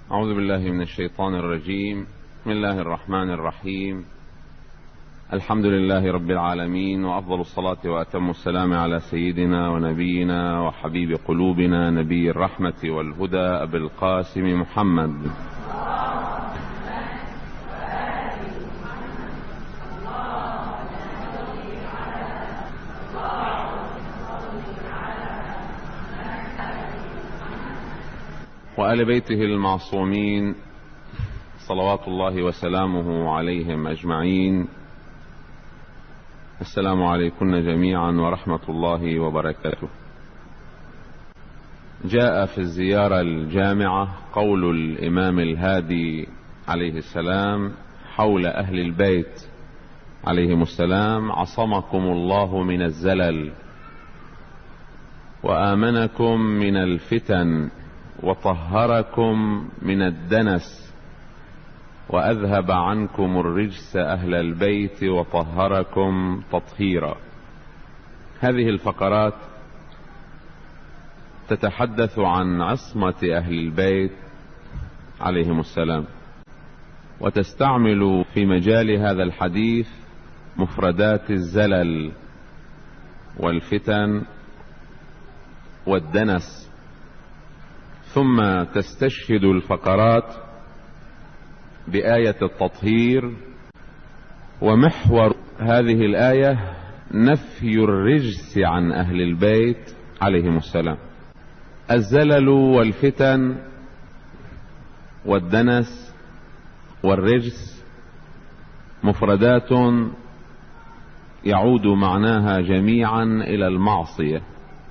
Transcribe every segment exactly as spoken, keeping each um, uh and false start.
أعوذ بالله من الشيطان الرجيم. بسم الله الرحمن الرحيم. الحمد لله رب العالمين، وأفضل الصلاة وأتم السلام على سيدنا ونبينا وحبيب قلوبنا نبي الرحمة والهدى أبي القاسم محمد. وآل بيته المعصومين صلوات الله وسلامه عليهم أجمعين. السلام عليكم جميعا ورحمة الله وبركاته. جاء في الزيارة الجامعة قول الإمام الهادي عليه السلام حول أهل البيت عليهم السلام: عصمكم الله من الزلل وآمنكم من الفتن وطهركم من الدنس وأذهب عنكم الرجس أهل البيت وطهركم تطهيرا. هذه الفقرات تتحدث عن عصمة أهل البيت عليهم السلام، وتستعمل في مجال هذا الحديث مفردات الزلل والفتن والدنس، ثم تستشهد الفقرات بآية التطهير. ومحور هذه الآية نفي الرجس عن أهل البيت عليهم السلام. الزلل والفتن والدنس والرجس مفردات يعود معناها جميعا إلى المعصية.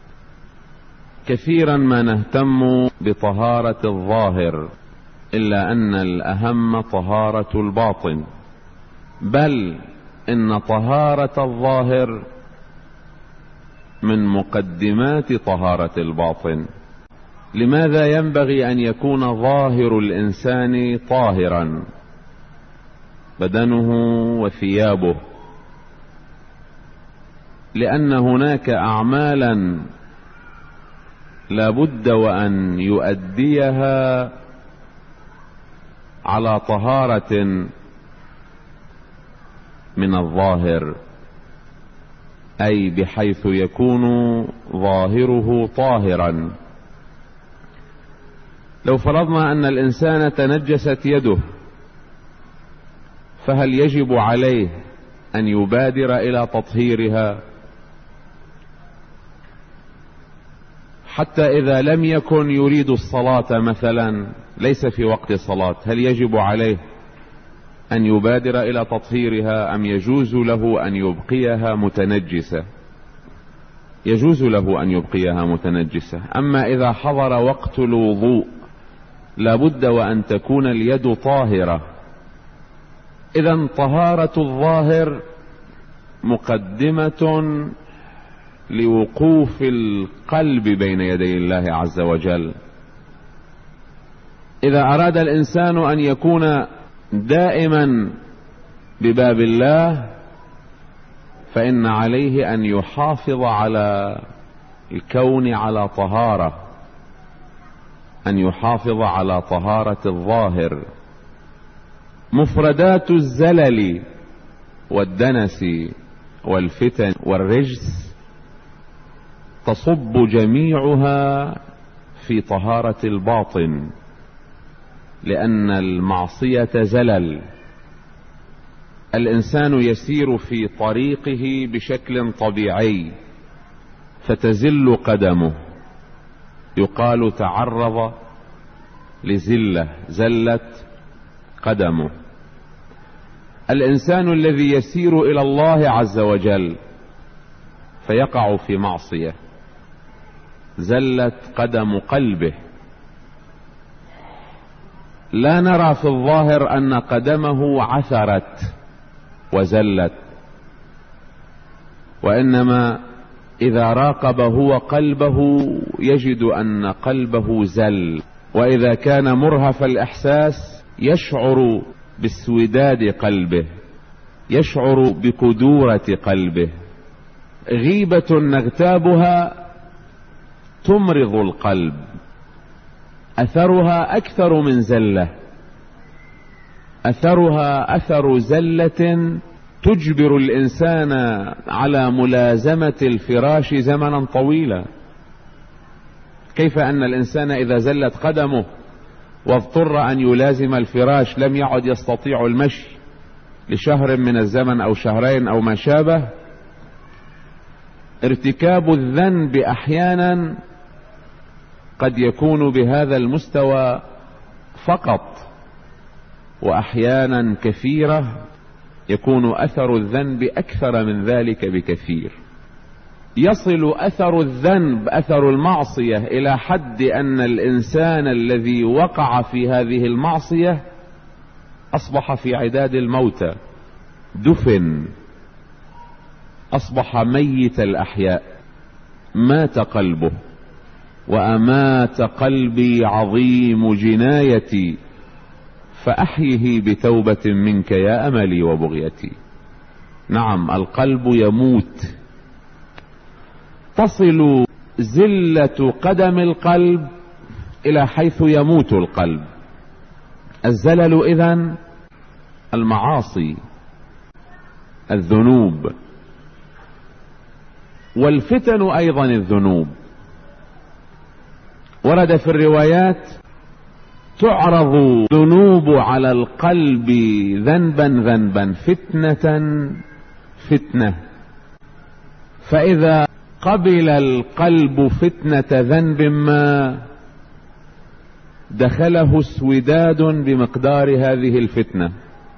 كثيرا ما نهتم بطهارة الظاهر، إلا أن الأهم طهارة الباطن، بل إن طهارة الظاهر من مقدمات طهارة الباطن. لماذا ينبغي أن يكون ظاهر الإنسان طاهرا؟ بدنه وثيابه، لأن هناك أعمالا لا بد وأن يؤديها على طهارة من الظاهر، أي بحيث يكون ظاهره طاهرا. لو فرضنا أن الإنسان تنجست يده، فهل يجب عليه أن يبادر إلى تطهيرها؟ حتى إذا لم يكن يريد الصلاة مثلا، ليس في وقت صلاة، هل يجب عليه أن يبادر إلى تطهيرها أم يجوز له أن يبقيها متنجسة؟ يجوز له أن يبقيها متنجسة. أما إذا حضر وقت الوضوء لابد وأن تكون اليد طاهرة. إذن طهارة الظاهر مقدمة لوقوف القلب بين يدي الله عز وجل. إذا أراد الإنسان أن يكون دائما بباب الله، فإن عليه أن يحافظ على الكون على طهارة، أن يحافظ على طهارة الظاهر. مفردات الزلل والدنس والفتن والرجس تصب جميعها في طهارة الباطن، لأن المعصية زلل. الإنسان يسير في طريقه بشكل طبيعي فتزل قدمه، يقال تعرض لزلة، زلت قدمه. الإنسان الذي يسير إلى الله عز وجل فيقع في معصية، زلت قدم قلبه. لا نرى في الظاهر أن قدمه عثرت وزلت، وإنما إذا راقب هو قلبه يجد أن قلبه زل. وإذا كان مرهف الإحساس يشعر باسوداد قلبه، يشعر بكدورة قلبه. غيبة نغتابها تمرض القلب، أثرها أكثر من زلة، أثرها أثر زلة تجبر الإنسان على ملازمة الفراش زمنا طويلا. كيف أن الإنسان إذا زلت قدمه واضطر أن يلازم الفراش لم يعد يستطيع المشي لشهر من الزمن أو شهرين أو ما شابه. ارتكاب الذنب أحيانا قد يكون بهذا المستوى فقط، وأحيانا كثيرة يكون أثر الذنب أكثر من ذلك بكثير. يصل أثر الذنب، أثر المعصية، إلى حد أن الإنسان الذي وقع في هذه المعصية أصبح في عداد الموتى، دفن، أصبح ميت الأحياء، مات قلبه. وأمات قلبي عظيم جنايتي فأحيه بتوبة منك يا أملي وبغيتي. نعم، القلب يموت، تصل زلة قدم القلب إلى حيث يموت القلب. الزلل إذن المعاصي، الذنوب، والفتن أيضا الذنوب. ورد في الروايات تعرض ذنوب على القلب ذنبا ذنبا، فتنة فتنة، فإذا قبل القلب فتنة ذنب ما دخله اسوداد بمقدار هذه الفتنة،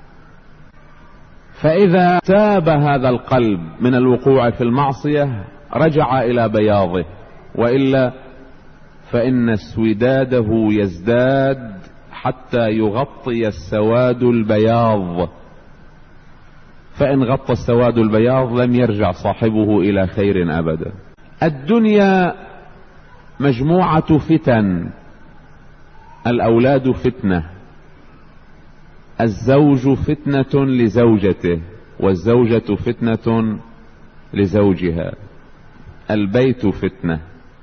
فإذا تاب هذا القلب من الوقوع في المعصية رجع إلى بياضه، وإلا فإن اسوداده يزداد حتى يغطي السواد البياض، فإن غطى السواد البياض لم يرجع صاحبه إلى خير أبدا. الدنيا مجموعة فتن، الأولاد فتنة، الزوج فتنة لزوجته، والزوجة فتنة لزوجها، البيت فتنة،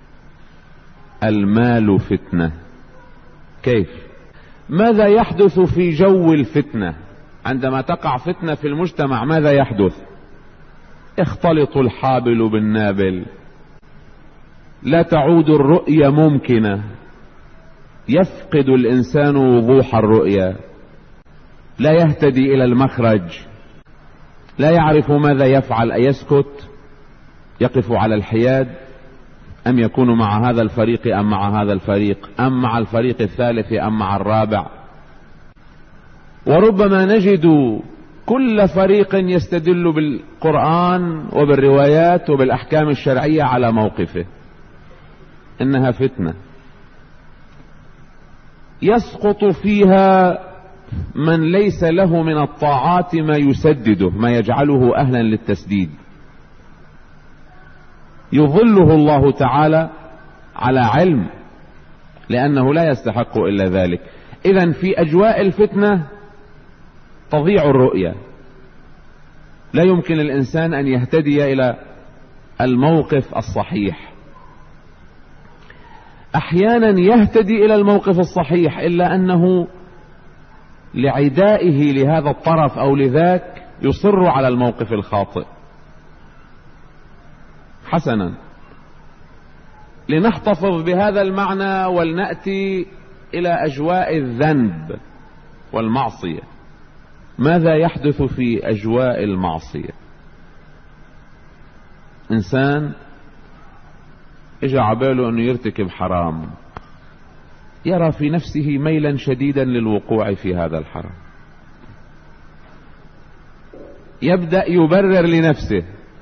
المال فتنة. كيف؟ ماذا يحدث في جو الفتنة؟ عندما تقع فتنة في المجتمع ماذا يحدث؟ يختلط الحابل بالنابل، لا تعود الرؤية ممكنة، يفقد الإنسان وضوح الرؤية، لا يهتدي إلى المخرج، لا يعرف ماذا يفعل، أيسكت، يقف على الحياد، أم يكون مع هذا الفريق أم مع هذا الفريق، أم مع الفريق الثالث أم مع الرابع. وربما نجد كل فريق يستدل بالقرآن وبالروايات وبالأحكام الشرعية على موقفه. إنها فتنة يسقط فيها من ليس له من الطاعات ما يسدده، ما يجعله أهلا للتسديد، يظله الله تعالى على علم، لأنه لا يستحق إلا ذلك. إذن في أجواء الفتنة تضيع الرؤية، لا يمكن الإنسان أن يهتدي إلى الموقف الصحيح. أحيانا يهتدي إلى الموقف الصحيح، إلا أنه لعدائه لهذا الطرف أو لذاك يصر على الموقف الخاطئ. حسنا، لنحتفظ بهذا المعنى ولنأتي إلى أجواء الذنب والمعصية. ماذا يحدث في أجواء المعصية؟ إنسان إجا عباله أنه يرتكب حرام، يرى في نفسه ميلا شديدا للوقوع في هذا الحرام، يبدأ يبرر لنفسه.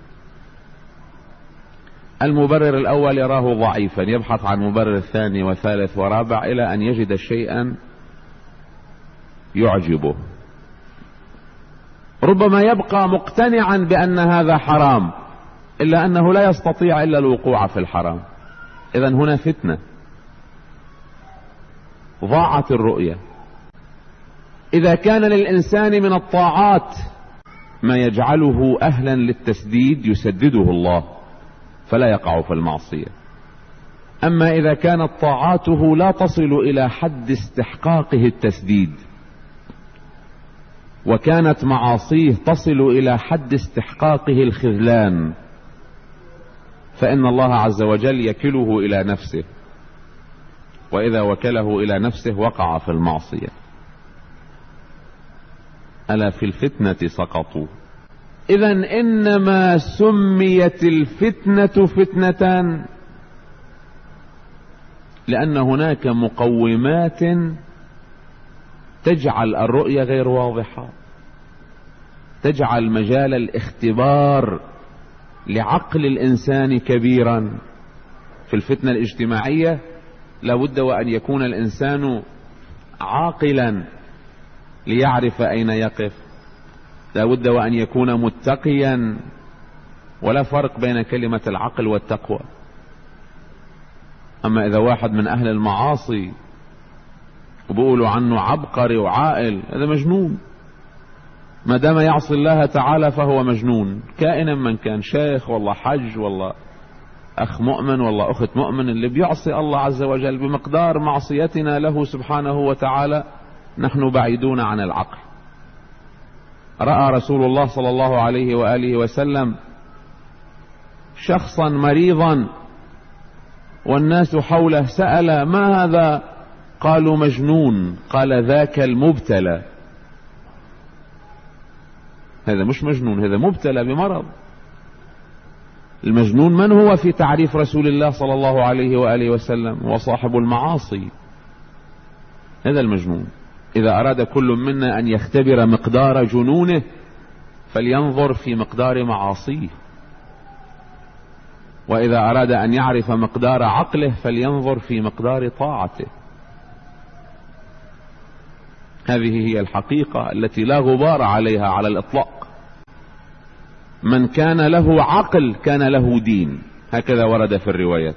المبرر الأول يراه ضعيفا، يبحث عن مبرر ثاني وثالث ورابع إلى أن يجد شيئا يعجبه. ربما يبقى مقتنعا بأن هذا حرام، إلا أنه لا يستطيع إلا الوقوع في الحرام. إذن هنا فتنة، ضاعت الرؤية. إذا كان للإنسان من الطاعات ما يجعله أهلا للتسديد يسدده الله، فلا يقع في المعصية. أما إذا كانت طاعاته لا تصل إلى حد استحقاقه التسديد، وكانت معاصيه تصل إلى حد استحقاقه الخذلان، فإن الله عز وجل يكله إلى نفسه، وإذا وكله إلى نفسه وقع في المعصية. ألا في الفتنة سقطوا. إذن إنما سميت الفتنة فتنة لأن هناك مقومات تجعل الرؤية غير واضحة، تجعل مجال الاختبار لعقل الإنسان كبيرا. في الفتنة الاجتماعية لابد وأن يكون الإنسان عاقلا ليعرف أين يقف، لابد وأن يكون متقيا، ولا فرق بين كلمة العقل والتقوى. أما إذا واحد من أهل المعاصي وبقولوا عنه عبقري وعاقل، هذا مجنون. ما دام يعصي الله تعالى فهو مجنون، كائنا من كان، شيخ والله حج والله أخ مؤمن والله أخت مؤمن. اللي بيعصي الله عز وجل بمقدار معصيتنا له سبحانه وتعالى نحن بعيدون عن العقل. رأى رسول الله صلى الله عليه وآله وسلم شخصا مريضا والناس حوله، سأل ما هذا؟ قالوا مجنون. قال ذاك المبتلى. هذا مش مجنون، هذا مبتلى بمرض. المجنون من هو في تعريف رسول الله صلى الله عليه وآله وسلم؟ وصاحب المعاصي، هذا المجنون. إذا أراد كل منا أن يختبر مقدار جنونه فلينظر في مقدار معاصيه، وإذا أراد أن يعرف مقدار عقله فلينظر في مقدار طاعته. هذه هي الحقيقة التي لا غبار عليها على الإطلاق. من كان له عقل كان له دين، هكذا ورد في الروايات.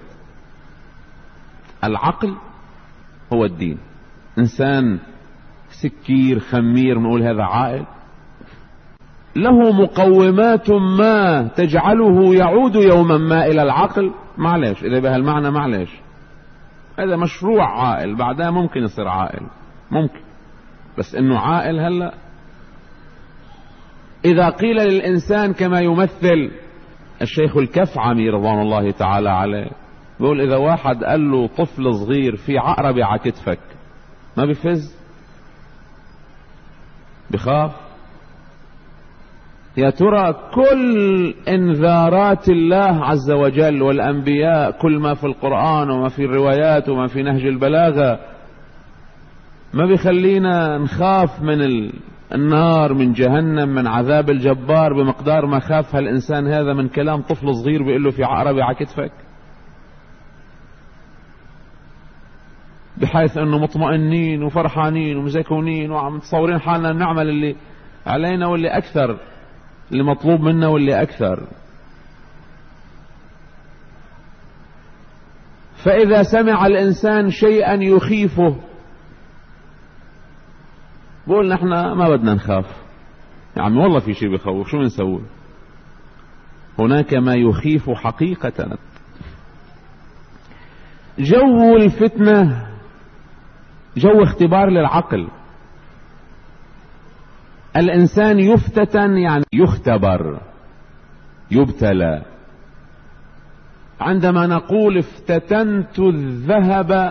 العقل هو الدين. إنسان سكير خمير نقول هذا عاقل؟ له مقومات ما تجعله يعود يوما ما إلى العقل، معلش إذا بهالمعنى معلش، هذا مشروع عاقل، بعدها ممكن يصير عاقل، ممكن، بس إنه عاقل هلأ. إذا قيل للإنسان كما يمثل الشيخ الكفعمي رضوان الله تعالى عليه، بيقول إذا واحد قال له طفل صغير في عقربة على كتفك ما بيفز؟ بخاف؟ يا ترى كل انذارات الله عز وجل والأنبياء، كل ما في القرآن وما في الروايات وما في نهج البلاغة، ما بيخلينا نخاف من النار، من جهنم، من عذاب الجبار بمقدار ما خاف هالإنسان هذا من كلام طفل صغير بيقول له في عقربة على كتفك؟ بحيث انه مطمئنين وفرحانين ومزكونين وعم متصورين حالنا نعمل اللي علينا واللي اكثر، اللي مطلوب منا واللي اكثر. فاذا سمع الانسان شيئا يخيفه بقول نحن ما بدنا نخاف، يا عمي والله في شيء بيخوف، شو بنسوي؟ هناك ما يخيف حقيقة. جو الفتنة جو اختبار للعقل. الإنسان يفتتن يعني يختبر، يبتلى. عندما نقول افتتنت الذهب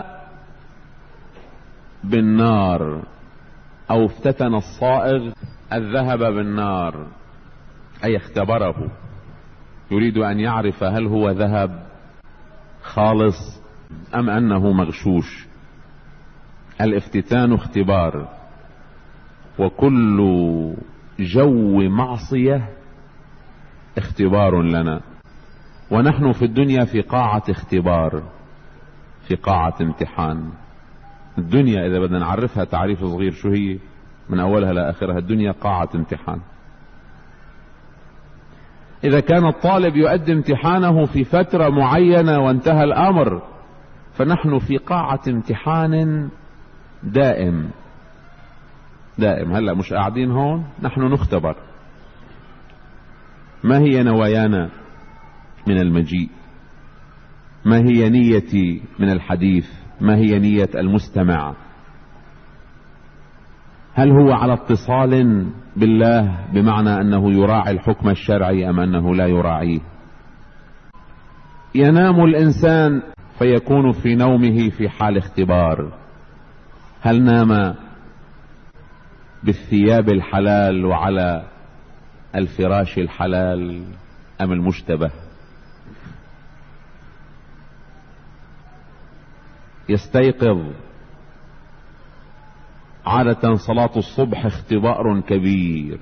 بالنار، أو افتتن الصائغ الذهب بالنار، أي اختبره، يريد أن يعرف هل هو ذهب خالص أم أنه مغشوش. الافتتان اختبار، وكل جو معصية اختبار لنا. ونحن في الدنيا في قاعة اختبار، في قاعة امتحان. الدنيا إذا بدنا نعرفها تعريف صغير شو هي من أولها لآخرها، الدنيا قاعة امتحان. إذا كان الطالب يؤدي امتحانه في فترة معينة وانتهى الأمر، فنحن في قاعة امتحان دائم دائم. هلأ مش قاعدين هون، نحن نختبر. ما هي نوايانا من المجيء؟ ما هي نيتي من الحديث؟ ما هي نية المستمع؟ هل هو على اتصال بالله بمعنى أنه يراعي الحكم الشرعي أم أنه لا يراعيه؟ ينام الإنسان فيكون في نومه في حال اختبار. هل نام بالثياب الحلال وعلى الفراش الحلال أم المشتبه؟ يستيقظ. عادة صلاة الصبح اختبار كبير،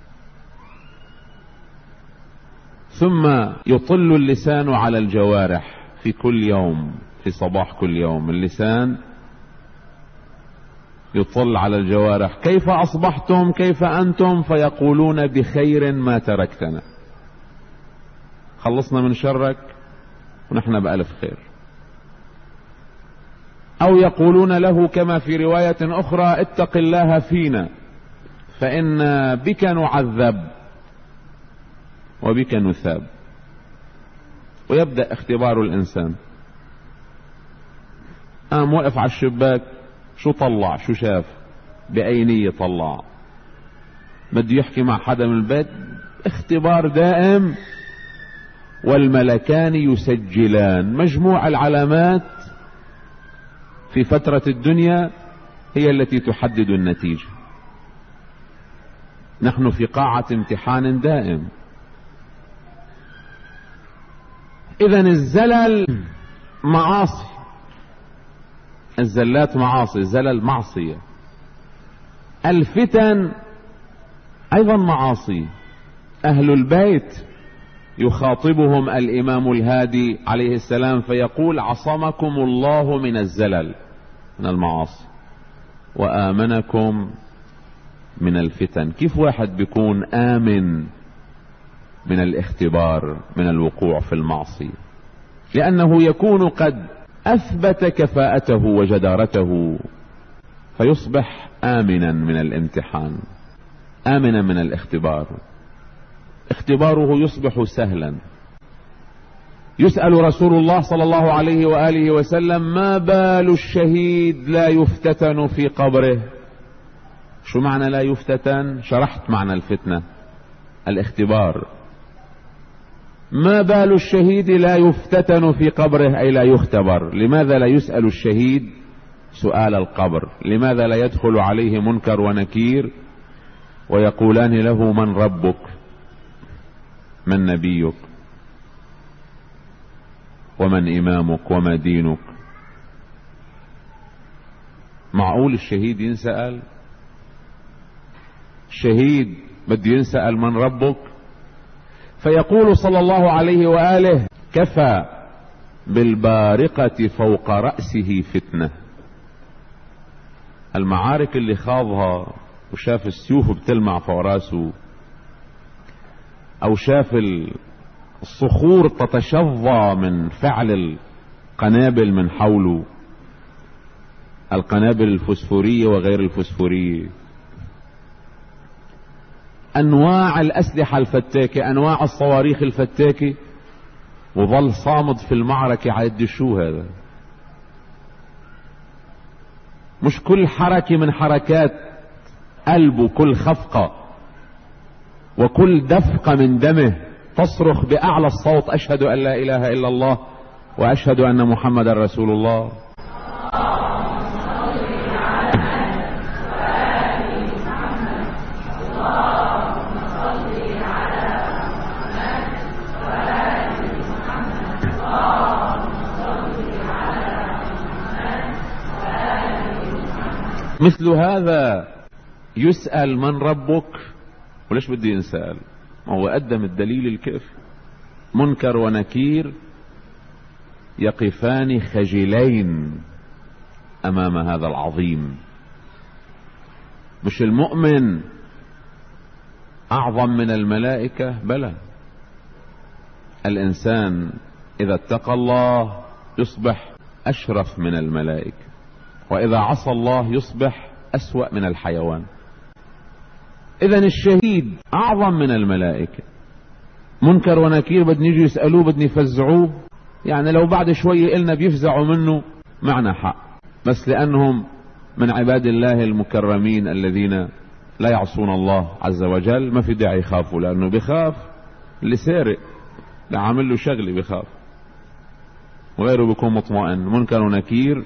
ثم يطل اللسان على الجوارح في كل يوم، في صباح كل يوم اللسان يطل على الجوارح: كيف أصبحتم؟ كيف أنتم؟ فيقولون: بخير ما تركتنا، خلصنا من شرك ونحن بألف خير. أو يقولون له كما في رواية أخرى: اتق الله فينا فإن بك نعذب وبك نثاب. ويبدأ اختبار الإنسان. قام وقف على الشباك، شو طلع؟ شو شاف؟ بأي نية طلع؟ بده يحكي مع حدا من البيت؟ اختبار دائم، والملكان يسجلان. مجموع العلامات في فترة الدنيا هي التي تحدد النتيجة. نحن في قاعة امتحان دائم. إذن الزلل معاصي، الزلات معاصي، الزلل معصية. الفتن أيضا معاصي. أهل البيت يخاطبهم الإمام الهادي عليه السلام فيقول: عصمكم الله من الزلل، من المعاصي، وآمنكم من الفتن. كيف واحد بيكون آمن من الاختبار، من الوقوع في المعصية؟ لأنه يكون قد أثبت كفاءته وجدارته، فيصبح آمنا من الامتحان، آمنا من الاختبار. اختباره يصبح سهلا. يسأل رسول الله صلى الله عليه وآله وسلم: ما بال الشهيد لا يفتتن في قبره؟ شو معنى لا يفتتن؟ شرحت معنى الفتنة، الاختبار. ما بال الشهيد لا يفتتن في قبره، أي لا يختبر. لماذا لا يسأل الشهيد سؤال القبر؟ لماذا لا يدخل عليه منكر ونكير ويقولان له: من ربك؟ من نبيك؟ ومن إمامك؟ وما دينك؟ معقول الشهيد ينسأل؟ الشهيد بده ينسأل من ربك؟ فيقول صلى الله عليه وآله: كفى بالبارقة فوق رأسه فتنة. المعارك اللي خاضها وشاف السيوف بتلمع فوق راسه، او شاف الصخور تتشظى من فعل القنابل من حوله، القنابل الفسفورية وغير الفسفورية، انواع الاسلحة الفتاكة، انواع الصواريخ الفتاكة، وظل صامد في المعركة عد شو هذا؟ مش كل حركة من حركات قلبه، كل خفقة وكل دفقة من دمه تصرخ بأعلى الصوت: أشهد أن لا إله إلا الله وأشهد أن محمد رسول الله. مثل هذا يسأل: من ربك؟ وليش بده ينسأل؟ ما هو قدم الدليل الكافي. منكر ونكير يقفان خجلين امام هذا العظيم. مش المؤمن اعظم من الملائكة؟ بلى. الانسان اذا اتقى الله يصبح اشرف من الملائكة، واذا عصى الله يصبح اسوأ من الحيوان. اذن الشهيد اعظم من الملائكة. منكر ونكير بدن يجوا يسألوه، بدن يفزعوه، يعني لو بعد شوية إلنا بيفزعوا منه معنا حق، بس لأنهم من عباد الله المكرمين الذين لا يعصون الله عز وجل ما في داعي يخافوا، لأنه بيخاف اللي سارق، اللي عامل له شغلي بيخاف، وغيره بيكون مطمئن. منكر ونكير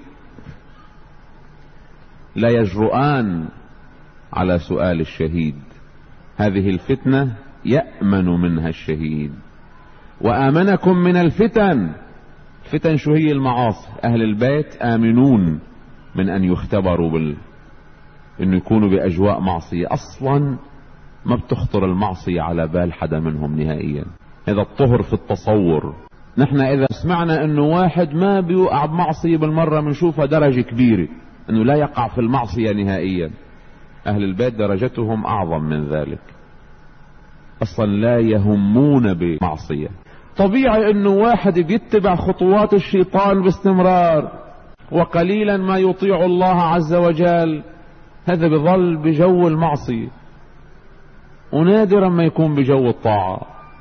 لا يجرؤان على سؤال الشهيد. هذه الفتنة يأمن منها الشهيد. وآمنكم من الفتن. فتن شو هي؟ المعاصي. أهل البيت آمنون من أن يختبروا بال إنه يكونوا بأجواء معصية. أصلا ما بتخطر المعصية على بال حدا منهم نهائيا. هذا الطهر في التصور. نحن إذا سمعنا إنه واحد ما بيوقع بمعصية بالمرة بنشوفها درجة كبيرة، إنه لا يقع في المعصية نهائيا. أهل البيت درجتهم أعظم من ذلك، أصلا لا يهمون بمعصية. طبيعي إنه واحد بيتبع خطوات الشيطان باستمرار وقليلا ما يطيع الله عز وجل، هذا بظل بجو المعصية، ونادرا ما يكون بجو الطاعة.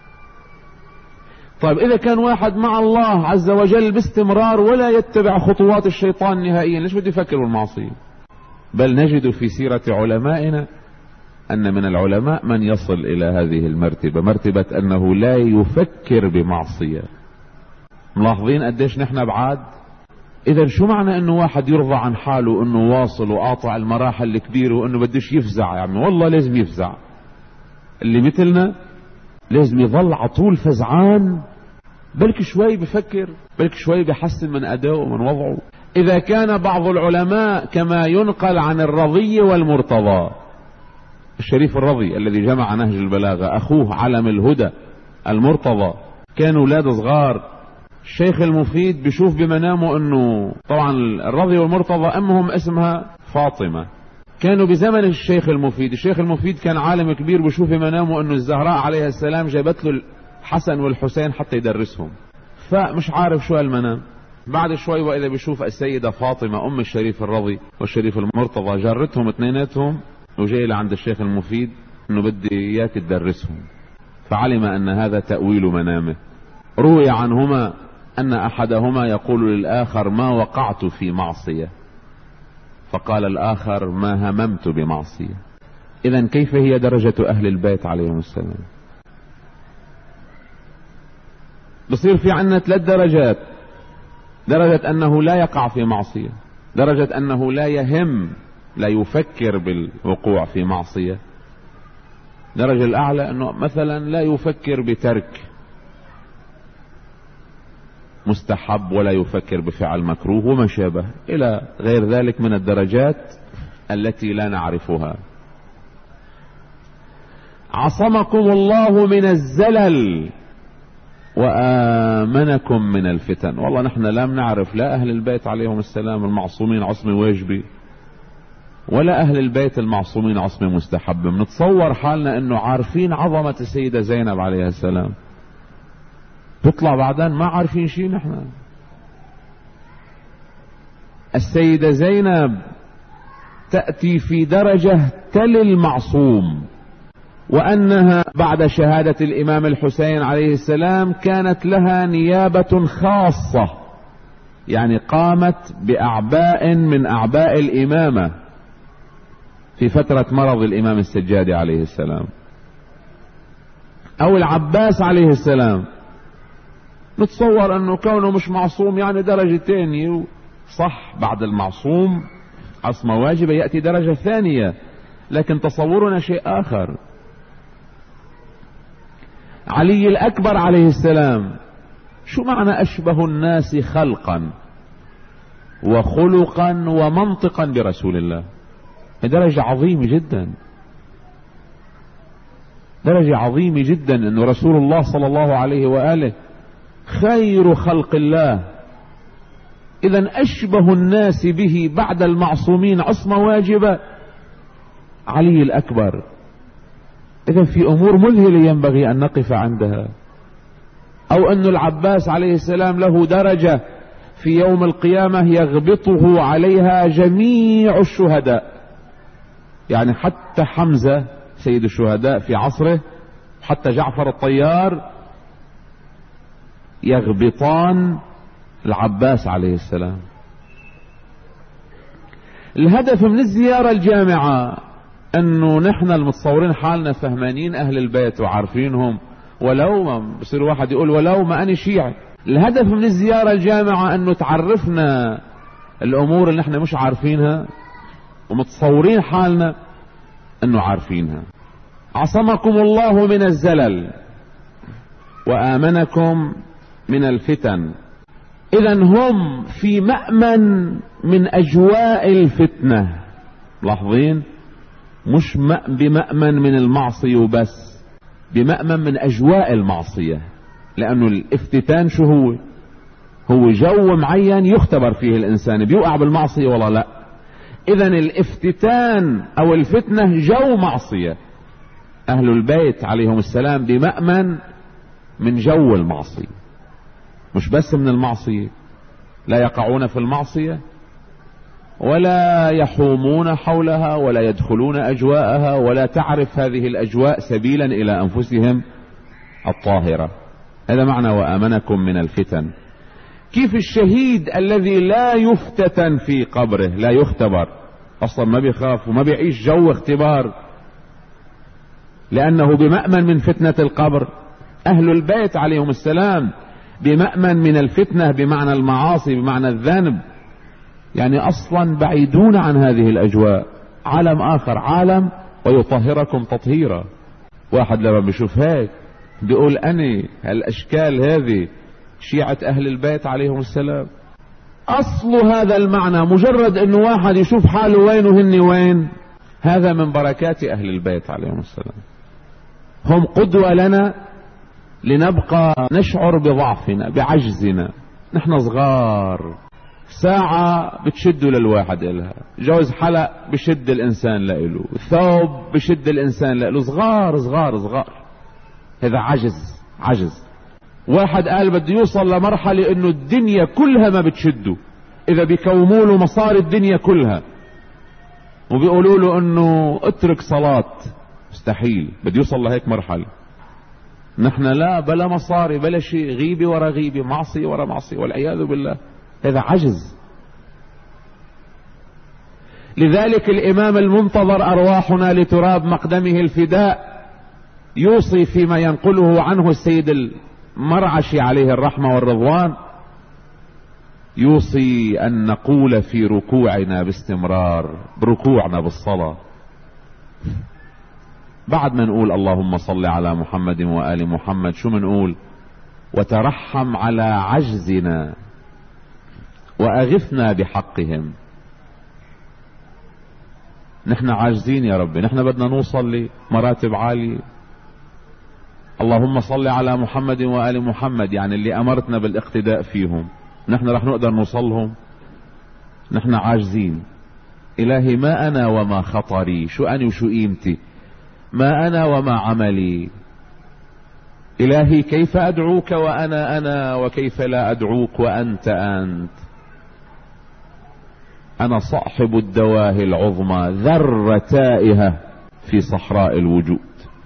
طيب إذا كان واحد مع الله عز وجل باستمرار ولا يتبع خطوات الشيطان نهائيا، ليش بده يفكر بالمعصية؟ بل نجد في سيرة علمائنا أن من العلماء من يصل إلى هذه المرتبة، مرتبة أنه لا يفكر بمعصية. ملاحظين قديش نحن بعاد؟ إذا شو معنى أنه واحد يرضى عن حاله أنه واصل وقاطع المراحل الكبيرة وأنه بدش يفزع؟ يعني والله لازم يفزع. اللي مثلنا لازم يظل عطول فزعان، بلك شوي بفكر، بلك شوي بحسن من أدائه ومن وضعه. إذا كان بعض العلماء كما ينقل عن الرضي والمرتضى، الشريف الرضي الذي جمع نهج البلاغة، أخوه علم الهدى المرتضى، كانوا أولاد صغار. الشيخ المفيد بيشوف بمنامه أنه طبعا الرضي والمرتضى أمهم اسمها فاطمة، كانوا بزمن الشيخ المفيد. الشيخ المفيد كان عالم كبير، بيشوف بمنامه أنه الزهراء عليها السلام جابت له الحسن والحسين حتى يدرسهم، فمش عارف شو المنام. بعد شوي وإذا بيشوف السيدة فاطمة أم الشريف الرضي والشريف المرتضى جارتهم اثنيناتهم، وجاي لعند الشيخ المفيد انه بدي اياك تدرسهم، فعلم ان هذا تأويل منامه. روي عنهما ان احدهما يقول للاخر: ما وقعت في معصية، فقال الاخر: ما هممت بمعصية. اذا كيف هي درجة اهل البيت عليهم السلام؟ بصير في عنا ثلاث درجات: درجة انه لا يقع في معصية، درجة انه لا يهم لا يفكر بالوقوع في معصية، درجة الأعلى أنه مثلا لا يفكر بترك مستحب ولا يفكر بفعل مكروه وما شابه، إلى غير ذلك من الدرجات التي لا نعرفها. عصمكم الله من الزلل وآمنكم من الفتن. والله نحن لا نعرف لا أهل البيت عليهم السلام المعصومين عصمة واجبة، ولا أهل البيت المعصومين عصمة مستحبة. بنتصور حالنا أنه عارفين عظمة السيدة زينب عليها السلام، تطلع بعدين ما عارفين شيء. نحن السيدة زينب تأتي في درجة تل المعصوم، وأنها بعد شهادة الإمام الحسين عليه السلام كانت لها نيابة خاصة، يعني قامت بأعباء من أعباء الإمامة في فترة مرض الإمام السجادي عليه السلام، أو العباس عليه السلام. نتصور أنه كونه مش معصوم يعني درجة ثانية، صح، بعد المعصوم عصمة واجبة يأتي درجة ثانية، لكن تصورنا شيء آخر. علي الأكبر عليه السلام شو معنى أشبه الناس خلقا وخلقا ومنطقا برسول الله؟ درجة عظيمة جدا، درجة عظيمة جدا، انه رسول الله صلى الله عليه وآله خير خلق الله. اذا اشبه الناس به بعد المعصومين عصمة واجبة علي الأكبر. اذا في امور مذهلة ينبغي ان نقف عندها. او ان العباس عليه السلام له درجة في يوم القيامة يغبطه عليها جميع الشهداء، يعني حتى حمزة سيد الشهداء في عصره، حتى جعفر الطيار يغبطان العباس عليه السلام. الهدف من الزيارة الجامعة انه نحن المتصورين حالنا فهمانين اهل البيت وعارفينهم، ولو ما بصير واحد يقول ولو ما انا شيعي. الهدف من الزيارة الجامعة انه تعرفنا الامور اللي نحن مش عارفينها ومتصورين حالنا انه عارفينها. عصمكم الله من الزلل وآمنكم من الفتن. اذا هم في مأمن من اجواء الفتنة. ملاحظين؟ مش بمأمن من المعصية وبس، بمأمن من اجواء المعصية. لانه الافتتان شو هو؟ هو جو معين يختبر فيه الانسان بيوقع بالمعصية ولا لا. اذا الافتتان او الفتنة جو معصية. اهل البيت عليهم السلام بمأمن من جو المعصية، مش بس من المعصية، لا يقعون في المعصية ولا يحومون حولها ولا يدخلون اجواءها، ولا تعرف هذه الاجواء سبيلا الى انفسهم الطاهرة. هذا معنى وآمنكم من الفتن. كيف الشهيد الذي لا يفتتن في قبره، لا يختبر اصلا، ما بيخاف وما بيعيش جو اختبار لانه بمأمن من فتنة القبر. اهل البيت عليهم السلام بمأمن من الفتنة بمعنى المعاصي، بمعنى الذنب، يعني اصلا بعيدون عن هذه الاجواء. عالم اخر، عالم ويطهركم تطهيرا. واحد لما بيشوف هيك بيقول اني الاشكال هذه شيعة اهل البيت عليهم السلام. اصل هذا المعنى مجرد انه واحد يشوف حاله وين وهن وين، هذا من بركات اهل البيت عليهم السلام. هم قدوة لنا لنبقى نشعر بضعفنا بعجزنا. نحن صغار، ساعة بتشدوا للواحد إلها، جوز حلق بشد الإنسان لإله، ثوب بشد الإنسان لإله، صغار صغار صغار. هذا عجز عجز. واحد قال بده يوصل لمرحلة انه الدنيا كلها ما بتشده، اذا بيكوموا له مصاري الدنيا كلها وبيقولوا له انه اترك صلاة، مستحيل. بده يوصل لهيك مرحلة. نحن لا، بلا مصاري بلا شيء، غيبة ورا غيبة، معصية ورا معصية، والعياذ بالله. هذا عجز. لذلك الامام المنتظر ارواحنا لتراب مقدمه الفداء يوصي فيما ينقله عنه السيد المرعشي عليه الرحمة والرضوان، يوصي ان نقول في ركوعنا باستمرار، بركوعنا بالصلاة، بعد ما نقول اللهم صل على محمد وآل محمد، شو منقول؟ وترحم على عجزنا واغثنا بحقهم. نحن عاجزين يا ربي، نحن بدنا نوصل لمراتب عالية. اللهم صل على محمد وآل محمد، يعني اللي امرتنا بالاقتداء فيهم، نحن رح نقدر نوصلهم؟ نحن عاجزين. الهي ما انا وما خطري، شو اني وشو قيمتي، ما انا وما عملي. الهي كيف ادعوك وانا انا، وكيف لا ادعوك وانت انت. انا صاحب الدواهي العظمى، ذرة تائهة في صحراء الوجود.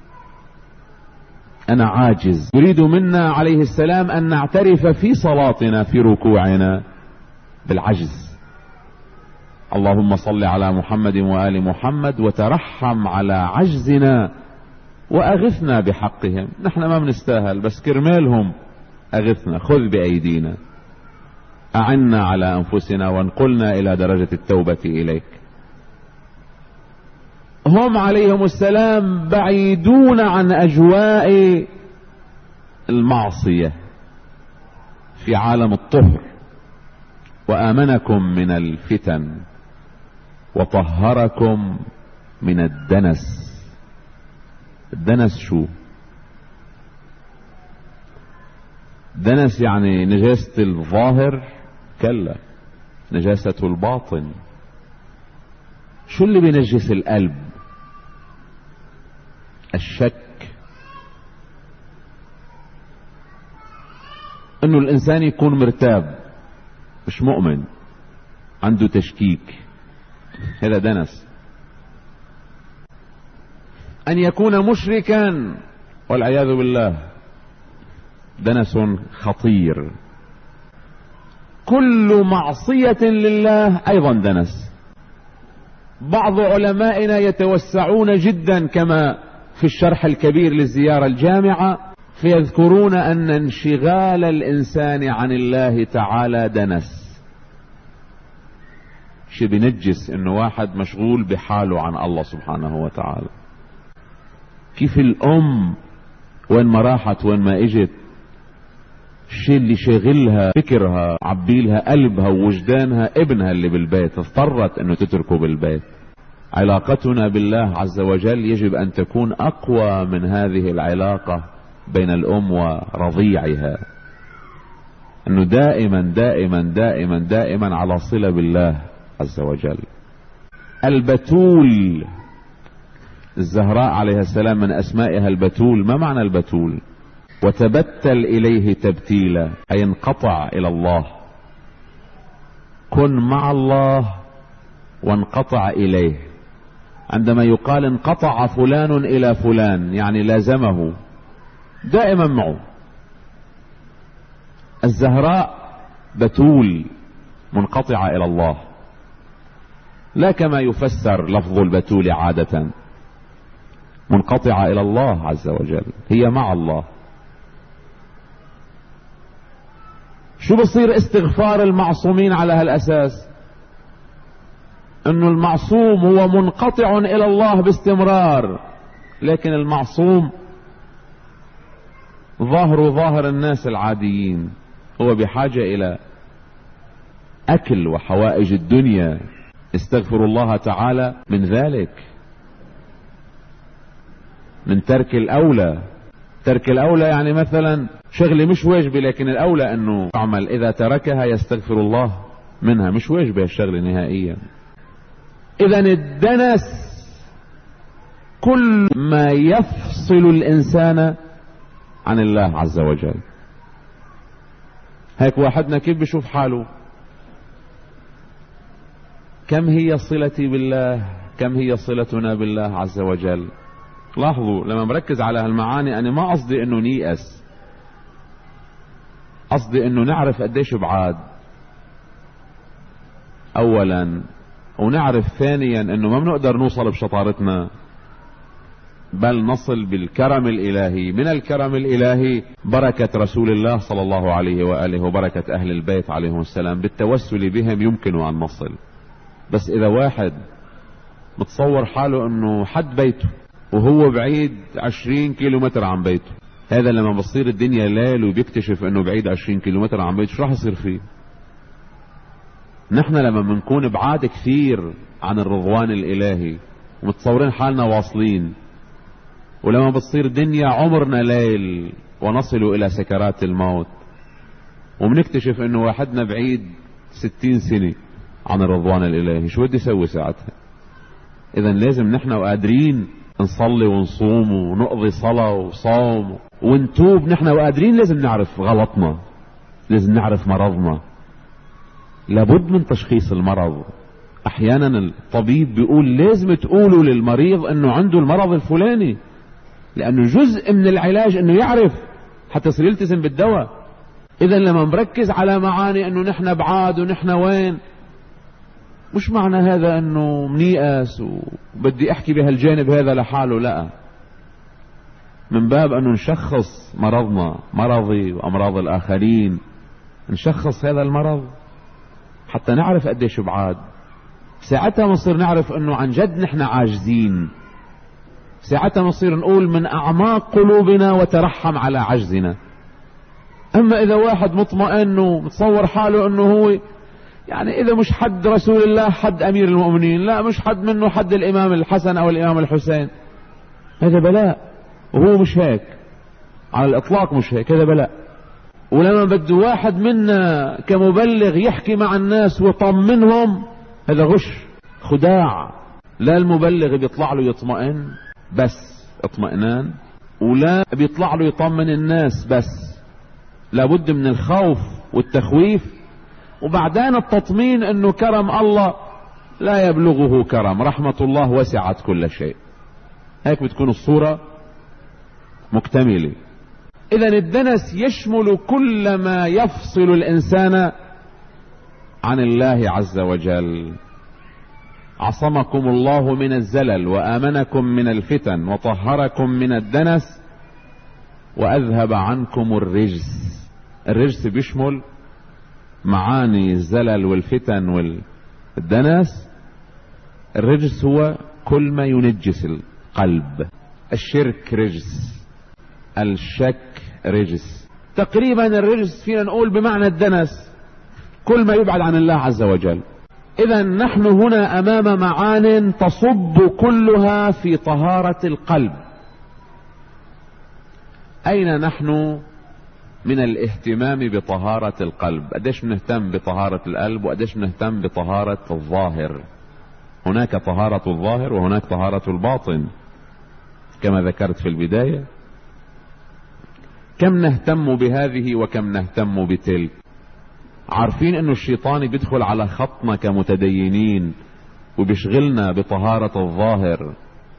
انا عاجز. يريد منا عليه السلام ان نعترف في صلاتنا في ركوعنا بالعجز. اللهم صل على محمد وآل محمد وترحم على عجزنا واغثنا بحقهم. نحن ما بنستاهل، بس كرمالهم اغثنا، خذ بايدينا، اعنا على انفسنا وانقلنا الى درجة التوبة اليك. هم عليهم السلام بعيدون عن اجواء المعصية في عالم الطهر. وآمنكم من الفتن وطهركم من الدنس. الدنس شو؟ دنس يعني نجاسة الظاهر؟ كلا، نجاسة الباطن. شو اللي بينجس القلب؟ الشك، انه الانسان يكون مرتاب، مش مؤمن، عنده تشكيك، هذا دنس. ان يكون مشركا والعياذ بالله، دنس خطير. كل معصية لله ايضا دنس. بعض علمائنا يتوسعون جدا كما في الشرح الكبير للزيارة الجامعة، فيذكرون ان انشغال الانسان عن الله تعالى دنس. شي بنجس انه واحد مشغول بحاله عن الله سبحانه وتعالى. كيف الام وين ما راحت وين ما اجت، الشيء اللي شاغلها فكرها عبيلها قلبها ووجدانها ابنها اللي بالبيت، اضطرت انه تتركه بالبيت. علاقتنا بالله عز وجل يجب ان تكون اقوى من هذه العلاقة بين الام ورضيعها، انه دائما دائما دائما دائما على صلة بالله عز وجل. البتول، الزهراء عليها السلام من اسمائها البتول. ما معنى البتول؟ وتبتل اليه تبتيلا، اي انقطع الى الله. كن مع الله وانقطع اليه. عندما يقال انقطع فلان الى فلان يعني لازمه دائما معه. الزهراء بتول منقطعة الى الله، لا كما يفسر لفظ البتول عادة. منقطعة الى الله عز وجل، هي مع الله. شو بصير استغفار المعصومين على هالاساس؟ انه المعصوم هو منقطع الى الله باستمرار، لكن المعصوم ظاهر ظاهر الناس العاديين، هو بحاجة الى اكل وحوائج الدنيا، استغفر الله تعالى من ذلك، من ترك الاولى. ترك الاولى يعني مثلا شغلة مش واجبة لكن الاولى انه تعمل، اذا تركها يستغفر الله منها، مش واجبة الشغلة نهائيا. اذا الدنس كل ما يفصل الانسان عن الله عز وجل. هيك واحدنا كيف بيشوف حاله؟ كم هي صلتي بالله، كم هي صلتنا بالله عز وجل. لاحظوا لما مركز على هالمعاني انا ما قصدي انه نيأس، قصدي انه نعرف قديش بعاد اولا، ونعرف ثانيا انه ما بنقدر نوصل بشطارتنا، بل نصل بالكرم الالهي. من الكرم الالهي بركة رسول الله صلى الله عليه وآله وبركة اهل البيت عليهم السلام، بالتوسل بهم يمكن ان نصل. بس اذا واحد متصور حاله انه حد بيته وهو بعيد عشرين كيلو متر عن بيته، هذا لما بصير الدنيا ليل وبيكتشف انه بعيد عشرين كيلو متر عن بيته شو راح يصير فيه؟ نحن لما بنكون بعاد كثير عن الرضوان الالهي ومتصورين حالنا واصلين، ولما بتصير دنيا عمرنا ليل ونصل الى سكرات الموت وبنكتشف انه واحدنا بعيد ستين سنة عن الرضوان الالهي، شو بدي يسوي ساعتها؟ اذا لازم نحن وقادرين نصلي ونصوم ونقضي صلاة وصوم ونتوب، نحن وقادرين لازم نعرف غلطنا، لازم نعرف مرضنا. لابد من تشخيص المرض. احيانا الطبيب بيقول لازم تقولوا للمريض انه عنده المرض الفلاني، لانه جزء من العلاج انه يعرف حتى يصير يلتزم بالدواء. اذا لما مركز على معاني انه نحن بعاد ونحن وين، مش معنى هذا انه منيأس وبدي احكي بهالجانب هذا لحاله، لا، من باب انه نشخص مرضنا، مرضي وامراض الاخرين، نشخص هذا المرض حتى نعرف قديش بعاد. ساعتها مصير نعرف انه عن جد نحن عاجزين، ساعتها مصير نقول من اعماق قلوبنا وترحم على عجزنا. اما اذا واحد مطمئن ومتصور حاله انه هو يعني اذا مش حد رسول الله حد امير المؤمنين، لا مش حد منه حد الامام الحسن او الامام الحسين، هذا بلاء. وهو مش هيك على الاطلاق، مش هيك، هذا بلاء. ولما بده واحد منا كمبلغ يحكي مع الناس ويطمنهم، هذا غش خداع. لا المبلغ بيطلع له يطمئن بس اطمئنان، ولا بيطلع له يطمن الناس بس، لابد من الخوف والتخويف، وبعدين التطمين انه كرم الله لا يبلغه كرم، رحمة الله وسعت كل شيء. هيك بتكون الصورة مكتملة. إذا الدنس يشمل كل ما يفصل الإنسان عن الله عز وجل. عصمكم الله من الزلل وآمنكم من الفتن وطهركم من الدنس وأذهب عنكم الرجس. الرجس بيشمل معاني الزلل والفتن والدنس. الرجس هو كل ما ينجس القلب. الشرك رجس، الشك رجس. تقريبا الرجس فينا نقول بمعنى الدنس كل ما يبعد عن الله عز وجل. إذا نحن هنا أمام معان تصب كلها في طهارة القلب. أين نحن من الاهتمام بطهارة القلب؟ قديش نهتم بطهارة القلب وقديش نهتم بطهارة الظاهر؟ هناك طهارة الظاهر وهناك طهارة الباطن كما ذكرت في البداية. كم نهتم بهذه وكم نهتم بتلك؟ عارفين انه الشيطان بيدخل على خطنا كمتدينين وبيشغلنا بطهارة الظاهر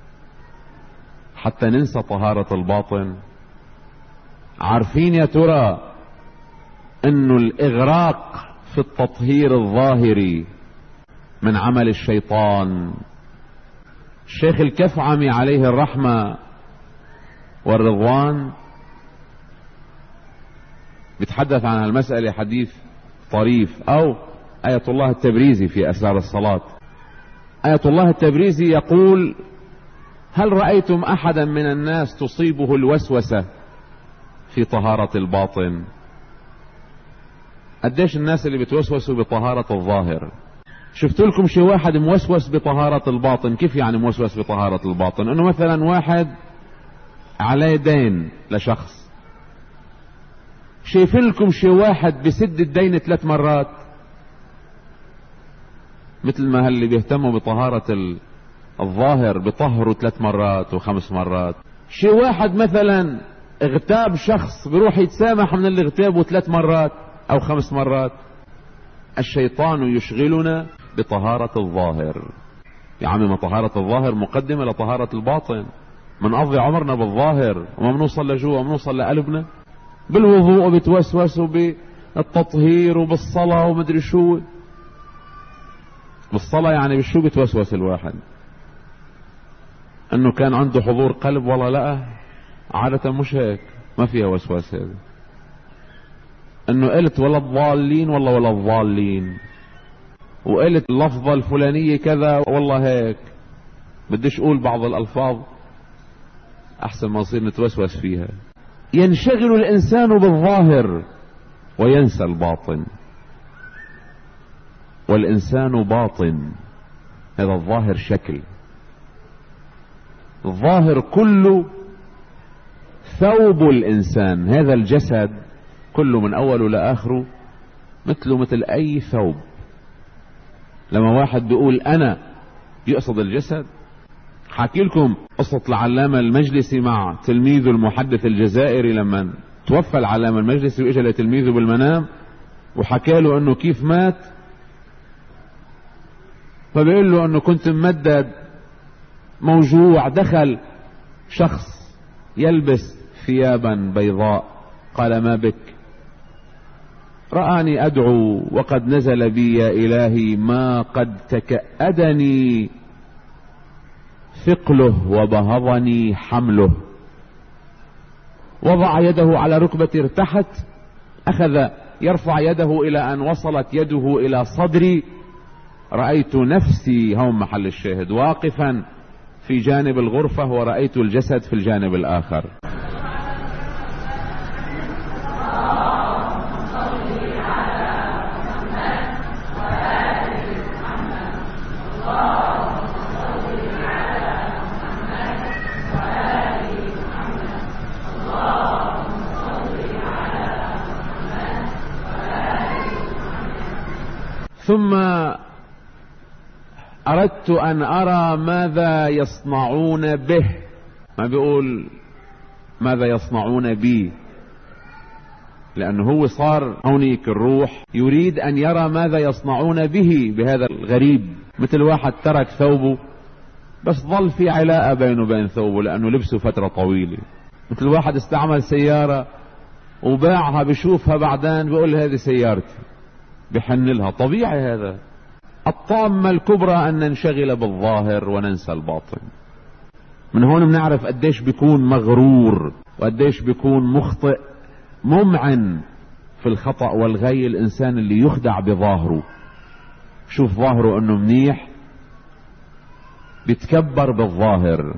حتى ننسى طهارة الباطن. عارفين يا ترى انه الاغراق في التطهير الظاهري من عمل الشيطان. الشيخ الكفعمي عليه الرحمة والرضوان بيتحدث عن المسألة حديث طريف. او آية الله التبريزي في اسرار الصلاة، آية الله التبريزي يقول: هل رأيتم احدا من الناس تصيبه الوسوسة في طهارة الباطن؟ قديش الناس اللي بتوسوسوا بطهارة الظاهر؟ شفت لكم شي واحد موسوس بطهارة الباطن؟ كيف يعني موسوس بطهارة الباطن؟ انه مثلا واحد عليه دين لشخص، شايف لكم شي واحد بسد الدين ثلاث مرات مثل ما اللي بيهتموا بطهارة الظاهر بطهروا ثلاث مرات وخمس مرات. شي واحد مثلا اغتاب شخص بيروح يتسامح من اللي اغتابه ثلاث مرات او خمس مرات. الشيطان يشغلنا بطهارة الظاهر. يا عمي ما طهارة الظاهر مقدمة لطهارة الباطن. منقضي عمرنا بالظاهر وما بنوصل لجوا وما بنوصل لقلبنا. بالوضوء وبتوسوس وبالتطهير وبالصلاة ومدري شو. بالصلاة يعني بالشو بتوسوس الواحد؟ انه كان عنده حضور قلب والله لا، عادة مش هيك، ما فيها وسواس هذا. انه قلت ولا الضالين والله ولا الضالين، وقلت اللفظة الفلانية كذا والله هيك، بديش اقول بعض الالفاظ احسن ما نصير نتوسوس فيها. ينشغل الانسان بالظاهر وينسى الباطن، والانسان باطن. هذا الظاهر شكل، الظاهر كله ثوب الانسان. هذا الجسد كله من اوله لاخره مثله مثل اي ثوب. لما واحد بيقول انا يقصد الجسد. حكي لكم قصة العلامة المجلسي مع تلميذه المحدث الجزائري لما توفى العلامة المجلسي واجى لتلميذه بالمنام وحكى له انه كيف مات. فبيقول له انه كنت ممدد موجوع، دخل شخص يلبس ثيابا بيضاء، قال ما بك؟ رآني أدعو وقد نزل بي يا إلهي ما قد تكأدني ثقله وبهضني حمله. وضع يده على ركبتي ارتحت، أخذ يرفع يده إلى أن وصلت يده إلى صدري. رأيت نفسي، هم محل الشاهد، واقفا في جانب الغرفة ورأيت الجسد في الجانب الآخر. ثم أردت أن أرى ماذا يصنعون به. ما بيقول ماذا يصنعون بي، لأنه هو صار هونيك الروح يريد أن يرى ماذا يصنعون به، بهذا الغريب. مثل واحد ترك ثوبه بس ظل في علاقة بينه وبين ثوبه لأنه لبسه فترة طويلة. مثل واحد استعمل سيارة وباعها بشوفها بعدين بيقول هذه سيارتي، بحن لها. طبيعي هذا. الطامة الكبرى أن ننشغل بالظاهر وننسى الباطن. من هون بنعرف قديش بيكون مغرور وقديش بيكون مخطئ ممعن في الخطأ والغي الإنسان اللي يخدع بظاهره. شوف ظاهره أنه منيح، بيتكبر بالظاهر.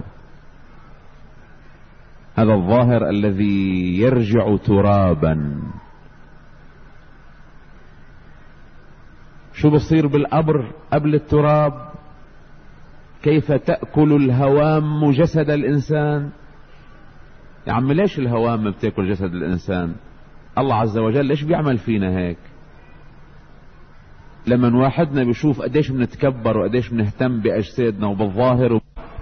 هذا الظاهر الذي يرجع ترابا. شو بصير بالقبر قبل التراب؟ كيف تأكل الهوام جسد الإنسان؟ يا عم ليش الهوام بتاكل جسد الإنسان؟ الله عز وجل ليش بيعمل فينا هيك؟ لما واحدنا بيشوف قديش بنتكبر وقديش بنهتم بأجسادنا وبالظاهر،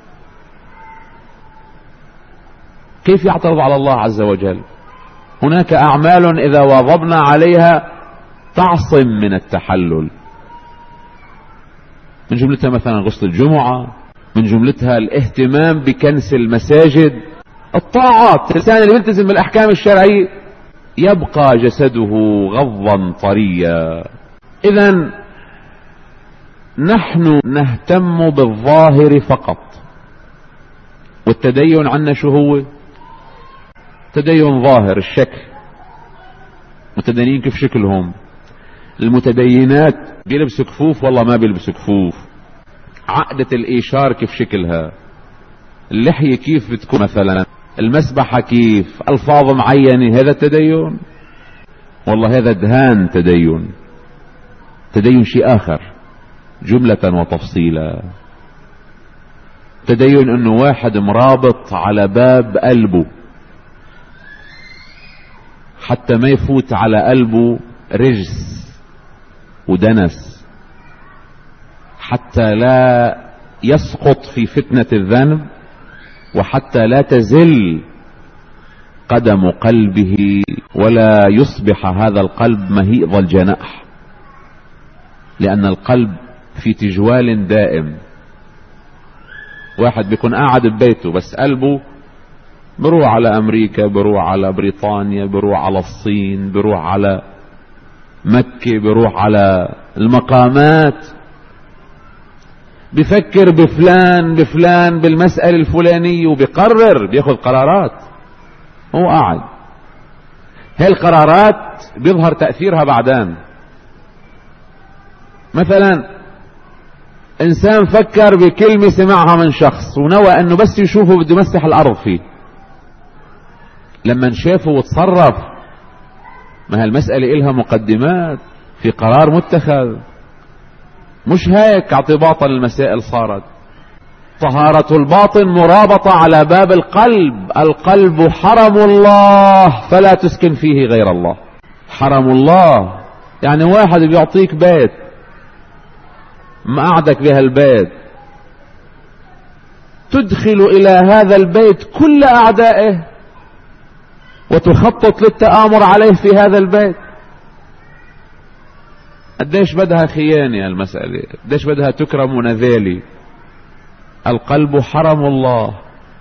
كيف يعترض على الله عز وجل؟ هناك أعمال إذا واظبنا عليها تعصم من التحلل. من جملتها مثلا غسل الجمعة، من جملتها الاهتمام بكنس المساجد. الطاعات، الإنسان اللي بيلتزم بالأحكام الشرعية يبقى جسده غضا طريا. إذن نحن نهتم بالظاهر فقط. والتدين عنا شو هو؟ تدين ظاهر الشكل. متدينين كيف شكلهم؟ المتدينات بيلبسوا كفوف والله ما بيلبسوا كفوف. عقدة الإيشار كيف شكلها؟ اللحية كيف بتكون مثلا؟ المسبحة كيف؟ ألفاظ معينة. هذا التدين؟ والله هذا دهان تدين. تدين شيء آخر جملة وتفصيلا. تدين انه واحد مرابط على باب قلبه حتى ما يفوت على قلبه رجس ودنس، حتى لا يسقط في فتنة الذنب، وحتى لا تزل قدم قلبه ولا يصبح هذا القلب مهيض الجناح. لأن القلب في تجوال دائم. واحد بيكون قاعد ببيته بس قلبه بروح على أمريكا، بروح على بريطانيا، بروح على الصين، بروح على مكة، بروح على المقامات، بفكر بفلان بفلان بالمسألة الفلانية وبيقرر، بياخذ قرارات. هو قاعد. هاي القرارات بيظهر تأثيرها بعدين. مثلا انسان فكر بكلمة سمعها من شخص ونوى انه بس يشوفه بده يمسح الارض فيه. لما شافه وتصرف، ما هالمسألة إلها مقدمات، في قرار متخذ. مش هيك اعتباطا المسائل صارت. طهارة الباطن مرابطة على باب القلب. القلب حرم الله فلا تسكن فيه غير الله. حرم الله يعني واحد بيعطيك بيت، مقعدك بهالبيت، تدخل الى هذا البيت كل اعدائه وتخطط للتآمر عليه في هذا البيت. قديش بدها خيانة المسألة، قديش بدها تكرم ونذالي. القلب حرم الله.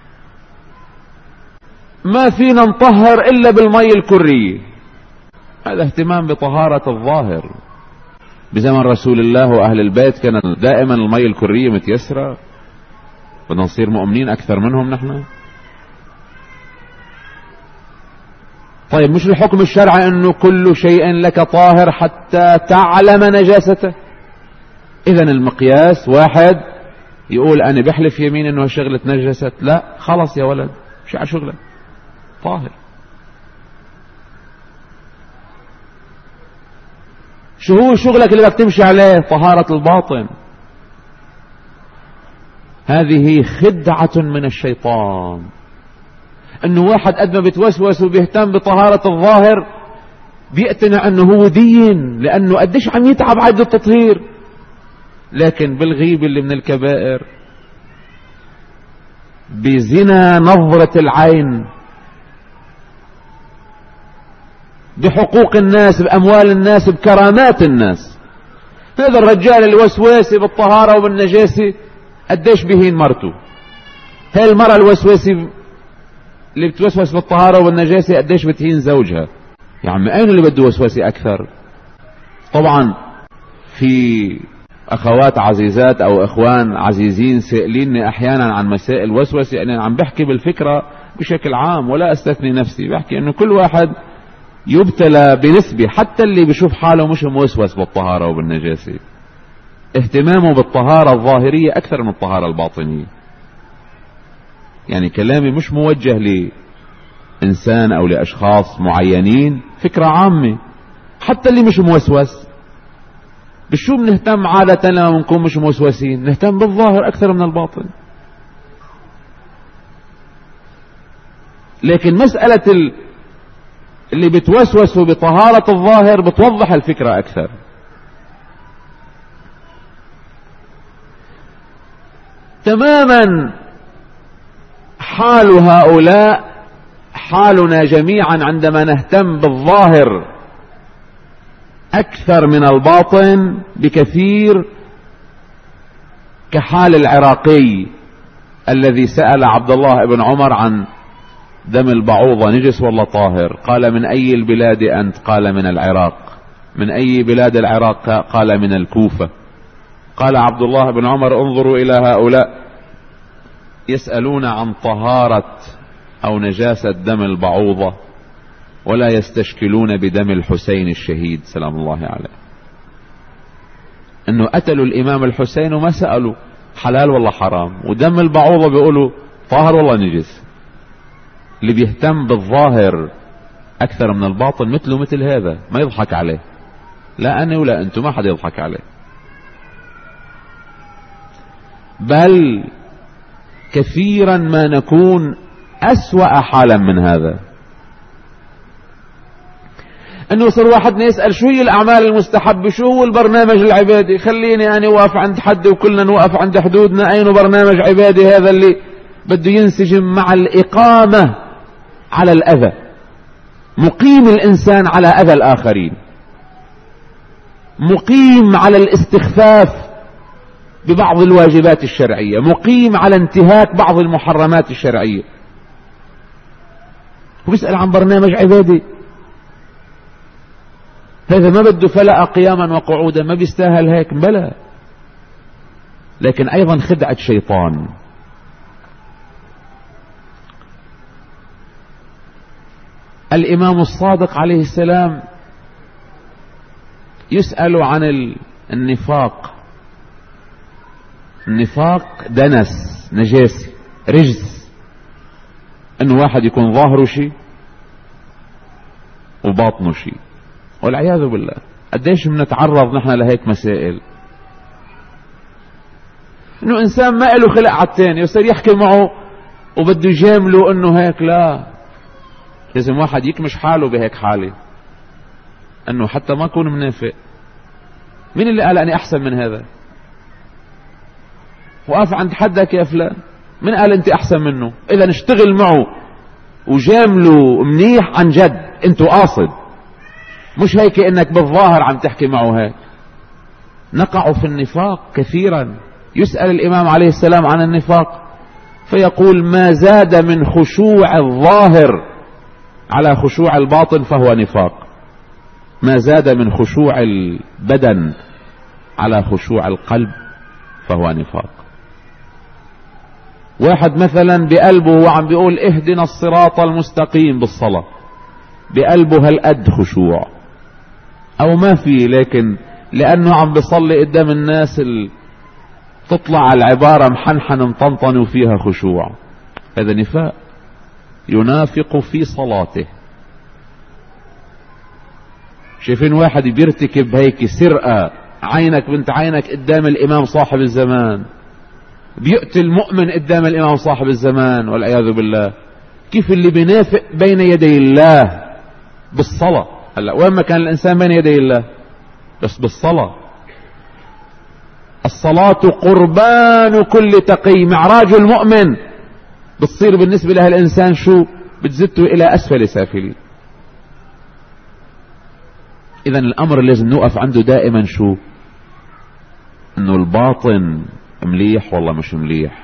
ما فينا نطهر الا بالمي الكرية. هذا اهتمام بطهارة الظاهر. بزمن رسول الله واهل البيت كانت دائما المي الكرية متيسرة. بدنا نصير مؤمنين اكثر منهم نحن. طيب مش الحكم الشرعي انه كل شيء لك طاهر حتى تعلم نجاسته؟ اذا المقياس واحد يقول انا بحلف يمين انه شغلة نجست، لا خلص يا ولد مش على شغلة، طاهر. شو هو شغلك اللي بدك تمشي عليه؟ طهارة الباطن. هذه خدعة من الشيطان. انه واحد قد ما بتوسوس وبيهتم بطهارة الظاهر بيقتنع انه هو دين، لانه قديش عم يتعب عد التطهير. لكن بالغيب اللي من الكبائر، بزنا نظرة العين، بحقوق الناس، بأموال الناس، بكرامات الناس. هذا الرجال الوسواسي بالطهارة وبالنجاسة قديش بهين مرته. هاي المرأة الوسواسي اللي بتوسوس بالطهارة والنجاسة قديش بتهين زوجها. يا عم اين اللي بده وسوسة اكثر؟ طبعا في اخوات عزيزات او اخوان عزيزين سائليني احيانا عن مسائل وسوسة، يعني عم بحكي بالفكرة بشكل عام ولا استثني نفسي، بحكي انه كل واحد يبتلى بنسبة، حتى اللي بيشوف حاله مش موسوس بالطهارة وبالنجاسة اهتمامه بالطهارة الظاهرية اكثر من الطهارة الباطنية. يعني كلامي مش موجه لإنسان او لاشخاص معينين، فكرة عامة. حتى اللي مش موسوس بشو بنهتم عادة لما بنكون مش موسوسين؟ نهتم بالظاهر اكثر من الباطن. لكن مسألة اللي بتوسوسوا بطهارة الظاهر بتوضح الفكرة اكثر. تماما حال هؤلاء حالنا جميعا عندما نهتم بالظاهر اكثر من الباطن بكثير، كحال العراقي الذي سأل عبد الله بن عمر عن دم البعوضة نجس ولا طاهر؟ قال من اي البلاد انت؟ قال من العراق. من اي بلاد العراق؟ قال من الكوفة. قال عبد الله بن عمر انظروا الى هؤلاء يسألون عن طهارة او نجاسة دم البعوضة ولا يستشكلون بدم الحسين الشهيد سلام الله عليه. انه قتلوا الامام الحسين وما سألوا حلال ولا حرام، ودم البعوضة بيقولوا طاهر ولا نجس. اللي بيهتم بالظاهر اكثر من الباطن مثله مثل هذا ما يضحك عليه، لا انا ولا انتم، ما حد يضحك عليه. بل كثيرا ما نكون اسوأ حالا من هذا. انه يصير واحدنا يسأل شو هي الاعمال المستحبة، شو هو البرنامج العبادي؟ خليني انا واقف عند حد وكلنا نوقف عند حدودنا. اين برنامج عبادي هذا اللي بده ينسجم مع الاقامة على الاذى، مقيم الانسان على اذى الاخرين، مقيم على الاستخفاف ببعض الواجبات الشرعية، مقيم على انتهاك بعض المحرمات الشرعية، وبيسأل عن برنامج عبادي؟ هذا ما بده فلأ قياما وقعودا، ما بيستاهل هيك. بلى، لكن ايضا خدعة شيطان. الامام الصادق عليه السلام يسأل عن النفاق. النفاق دنس، نجاسة، رجس. انه واحد يكون ظاهره شيء وباطنه شيء، والعياذ بالله. قديش بنتعرض نحن لهيك مسائل، انه انسان ما له خلق على الثاني وصير يحكي معه وبده يجامله انه هيك. لا، لازم واحد يكمش حاله بهيك حالة، انه حتى ما يكون منافق. مين اللي قال اني احسن من هذا؟ وقف عند حدك يا فلان، من قال انت احسن منه؟ اذا نشتغل معه وجامله منيح عن جد، انتو قاصد، مش هيك انك بالظاهر عم تحكي معه هيك. نقع في النفاق كثيرا. يسأل الامام عليه السلام عن النفاق فيقول ما زاد من خشوع الظاهر على خشوع الباطن فهو نفاق، ما زاد من خشوع البدن على خشوع القلب فهو نفاق. واحد مثلا بقلبه وعم بيقول اهدنا الصراط المستقيم بالصلاة، بقلبه هالقد خشوع، او ما في، لكن لانه عم بيصلي قدام الناس تطلع العبارة محنحن مطنطن وفيها خشوع، هذا نفاق، ينافق في صلاته. شايفين واحد بيرتكب هيك سرقة عينك بنت عينك قدام الامام صاحب الزمان، بيقتل مؤمن قدام الامام صاحب الزمان والعياذ بالله. كيف اللي بينافق بين يدي الله بالصلاة؟ هلا وين ما كان الانسان بين يدي الله؟ بس بالصلاة. الصلاة قربان كل تقي، معراج المؤمن بتصير بالنسبة له الانسان شو؟ بتزته الى اسفل سافلين. اذا الامر لازم نوقف عنده دائما شو؟ انه الباطن مليح والله مش مليح.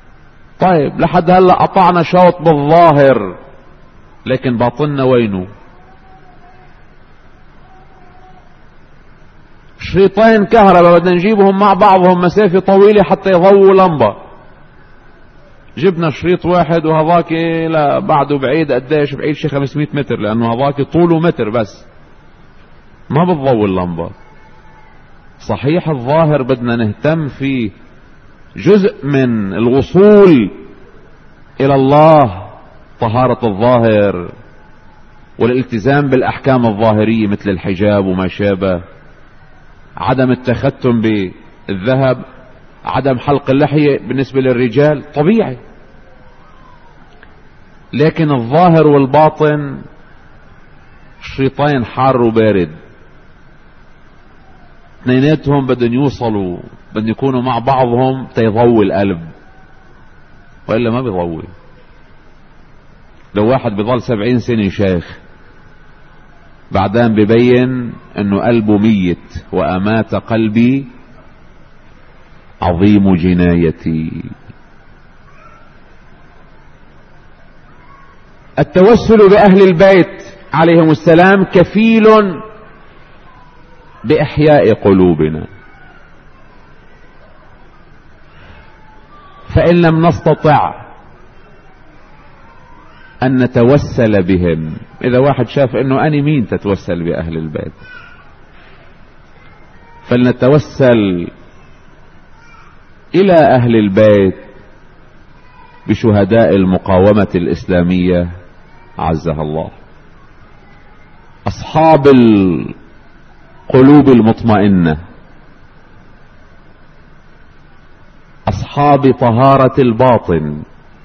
طيب لحد هلا قطعنا شوط بالظاهر، لكن باطننا وينه؟ شريطين كهرباء بدنا نجيبهم مع بعضهم مسافة طويلة حتى يضووا لمبة. جبنا شريط واحد وهذاك لا بعده بعيد قديش؟ بعيد شي خمسمائة متر، لأنه هذاك طوله متر بس ما بتضوي اللمبة. صحيح الظاهر بدنا نهتم فيه جزء من الوصول إلى الله، طهارة الظاهر والالتزام بالأحكام الظاهرية مثل الحجاب وما شابه، عدم التختم بالذهب، عدم حلق اللحية بالنسبة للرجال طبيعي. لكن الظاهر والباطن شريطين حار وبارد، اثنيناتهم بدهم يوصلوا، بدهم يكونوا مع بعضهم تيضوي القلب، وإلا ما بيضوي. لو واحد بيضل سبعين سنة شيخ بعدين ببين انه قلبه ميت، وامات قلبي عظيم جنايتي. التوسل بأهل البيت عليهم السلام كفيل بإحياء قلوبنا، فإن لم نستطع أن نتوسل بهم، إذا واحد شاف أنه أنا مين تتوسل بأهل البيت، فلنتوسل إلى أهل البيت بشهداء المقاومة الإسلامية عزها الله، أصحاب القلوب المطمئنة، أصحاب طهارة الباطن،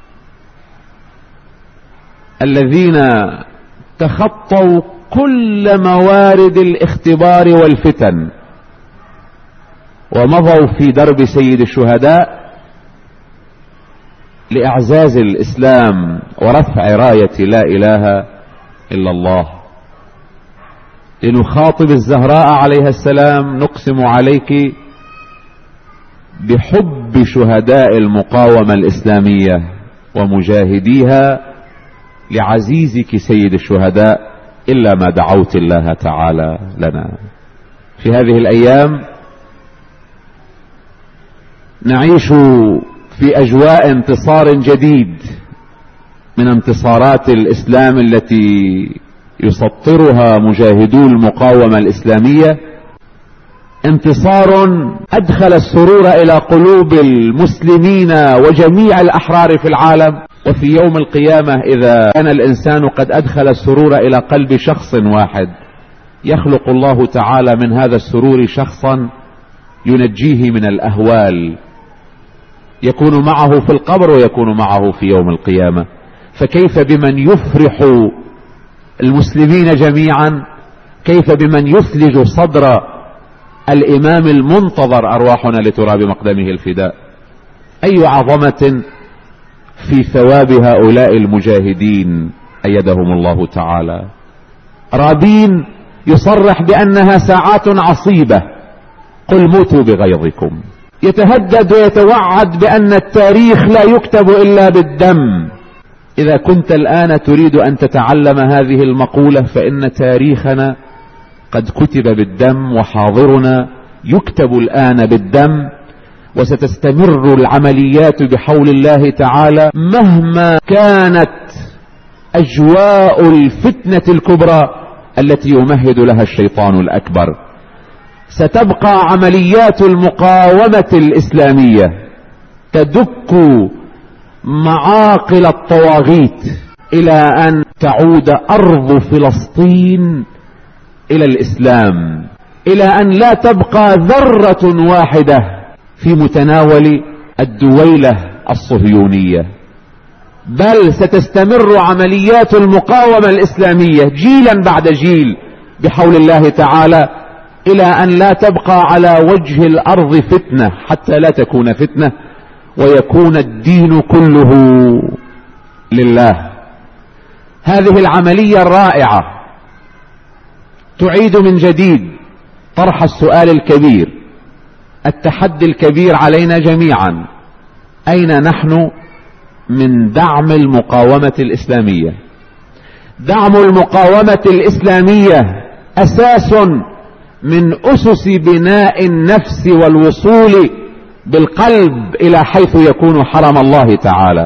الذين تخطوا كل موارد الاختبار والفتن ومضوا في درب سيد الشهداء لإعزاز الإسلام ورفع راية لا إله إلا الله. لنخاطب الزهراء عليها السلام: نقسم عليك بحب شهداء المقاومة الإسلامية ومجاهديها لعزيزك سيد الشهداء إلا ما دعوت الله تعالى لنا. في هذه الأيام نعيش في أجواء انتصار جديد من انتصارات الإسلام التي يسطرها مجاهدو المقاومة الإسلامية، انتصار أدخل السرور إلى قلوب المسلمين وجميع الأحرار في العالم. وفي يوم القيامة إذا كان الإنسان قد أدخل السرور إلى قلب شخص واحد، يخلق الله تعالى من هذا السرور شخصا ينجيه من الأهوال، يكون معه في القبر ويكون معه في يوم القيامة. فكيف بمن يفرح المسلمين جميعا؟ كيف بمن يثلج صدر الإمام المنتظر أرواحنا لتراب مقدمه الفداء؟ أي عظمة في ثواب هؤلاء المجاهدين أيدهم الله تعالى. رابين يصرح بأنها ساعات عصيبة، قل موتوا بغيظكم. يتهدد ويتوعد بأن التاريخ لا يكتب إلا بالدم. إذا كنت الآن تريد أن تتعلم هذه المقولة فإن تاريخنا قد كتب بالدم، وحاضرنا يكتب الآن بالدم، وستستمر العمليات بحول الله تعالى مهما كانت أجواء الفتنة الكبرى التي يمهد لها الشيطان الأكبر. ستبقى عمليات المقاومة الإسلامية تدك معاقل الطواغيت إلى أن تعود أرض فلسطين إلى الإسلام، إلى أن لا تبقى ذرة واحدة في متناول الدويلة الصهيونية، بل ستستمر عمليات المقاومة الإسلامية جيلا بعد جيل بحول الله تعالى، إلى أن لا تبقى على وجه الأرض فتنة، حتى لا تكون فتنة ويكون الدين كله لله. هذه العملية الرائعة تعيد من جديد طرح السؤال الكبير، التحدي الكبير علينا جميعا: أين نحن من دعم المقاومة الإسلامية؟ دعم المقاومة الإسلامية أساس من أسس بناء النفس والوصول بالقلب إلى حيث يكون حرم الله تعالى.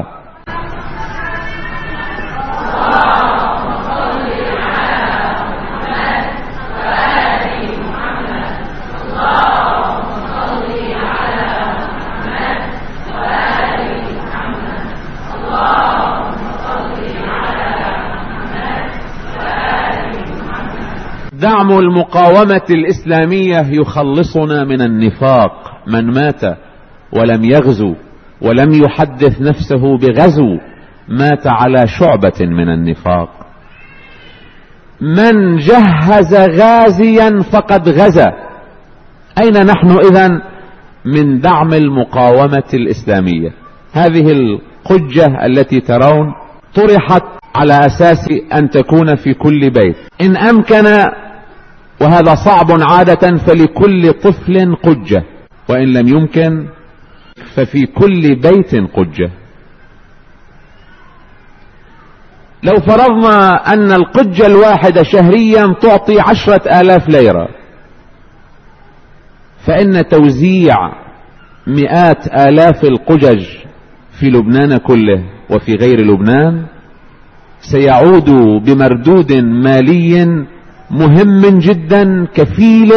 دعم المقاومة الإسلامية يخلصنا من النفاق. من مات ولم يغزو ولم يحدث نفسه بغزو مات على شعبة من النفاق. من جهز غازيا فقد غزا. أين نحن إذن من دعم المقاومة الإسلامية؟ هذه القجة التي ترون طرحت على أساس أن تكون في كل بيت، إن أمكن، وهذا صعب عادة، فلكل طفل قجة، وإن لم يمكن ففي كل بيت قجة. لو فرضنا أن القجة الواحدة شهريا تعطي عشرة آلاف ليرة، فإن توزيع مئات آلاف القجج في لبنان كله وفي غير لبنان سيعود بمردود مالي مهم جدا كفيل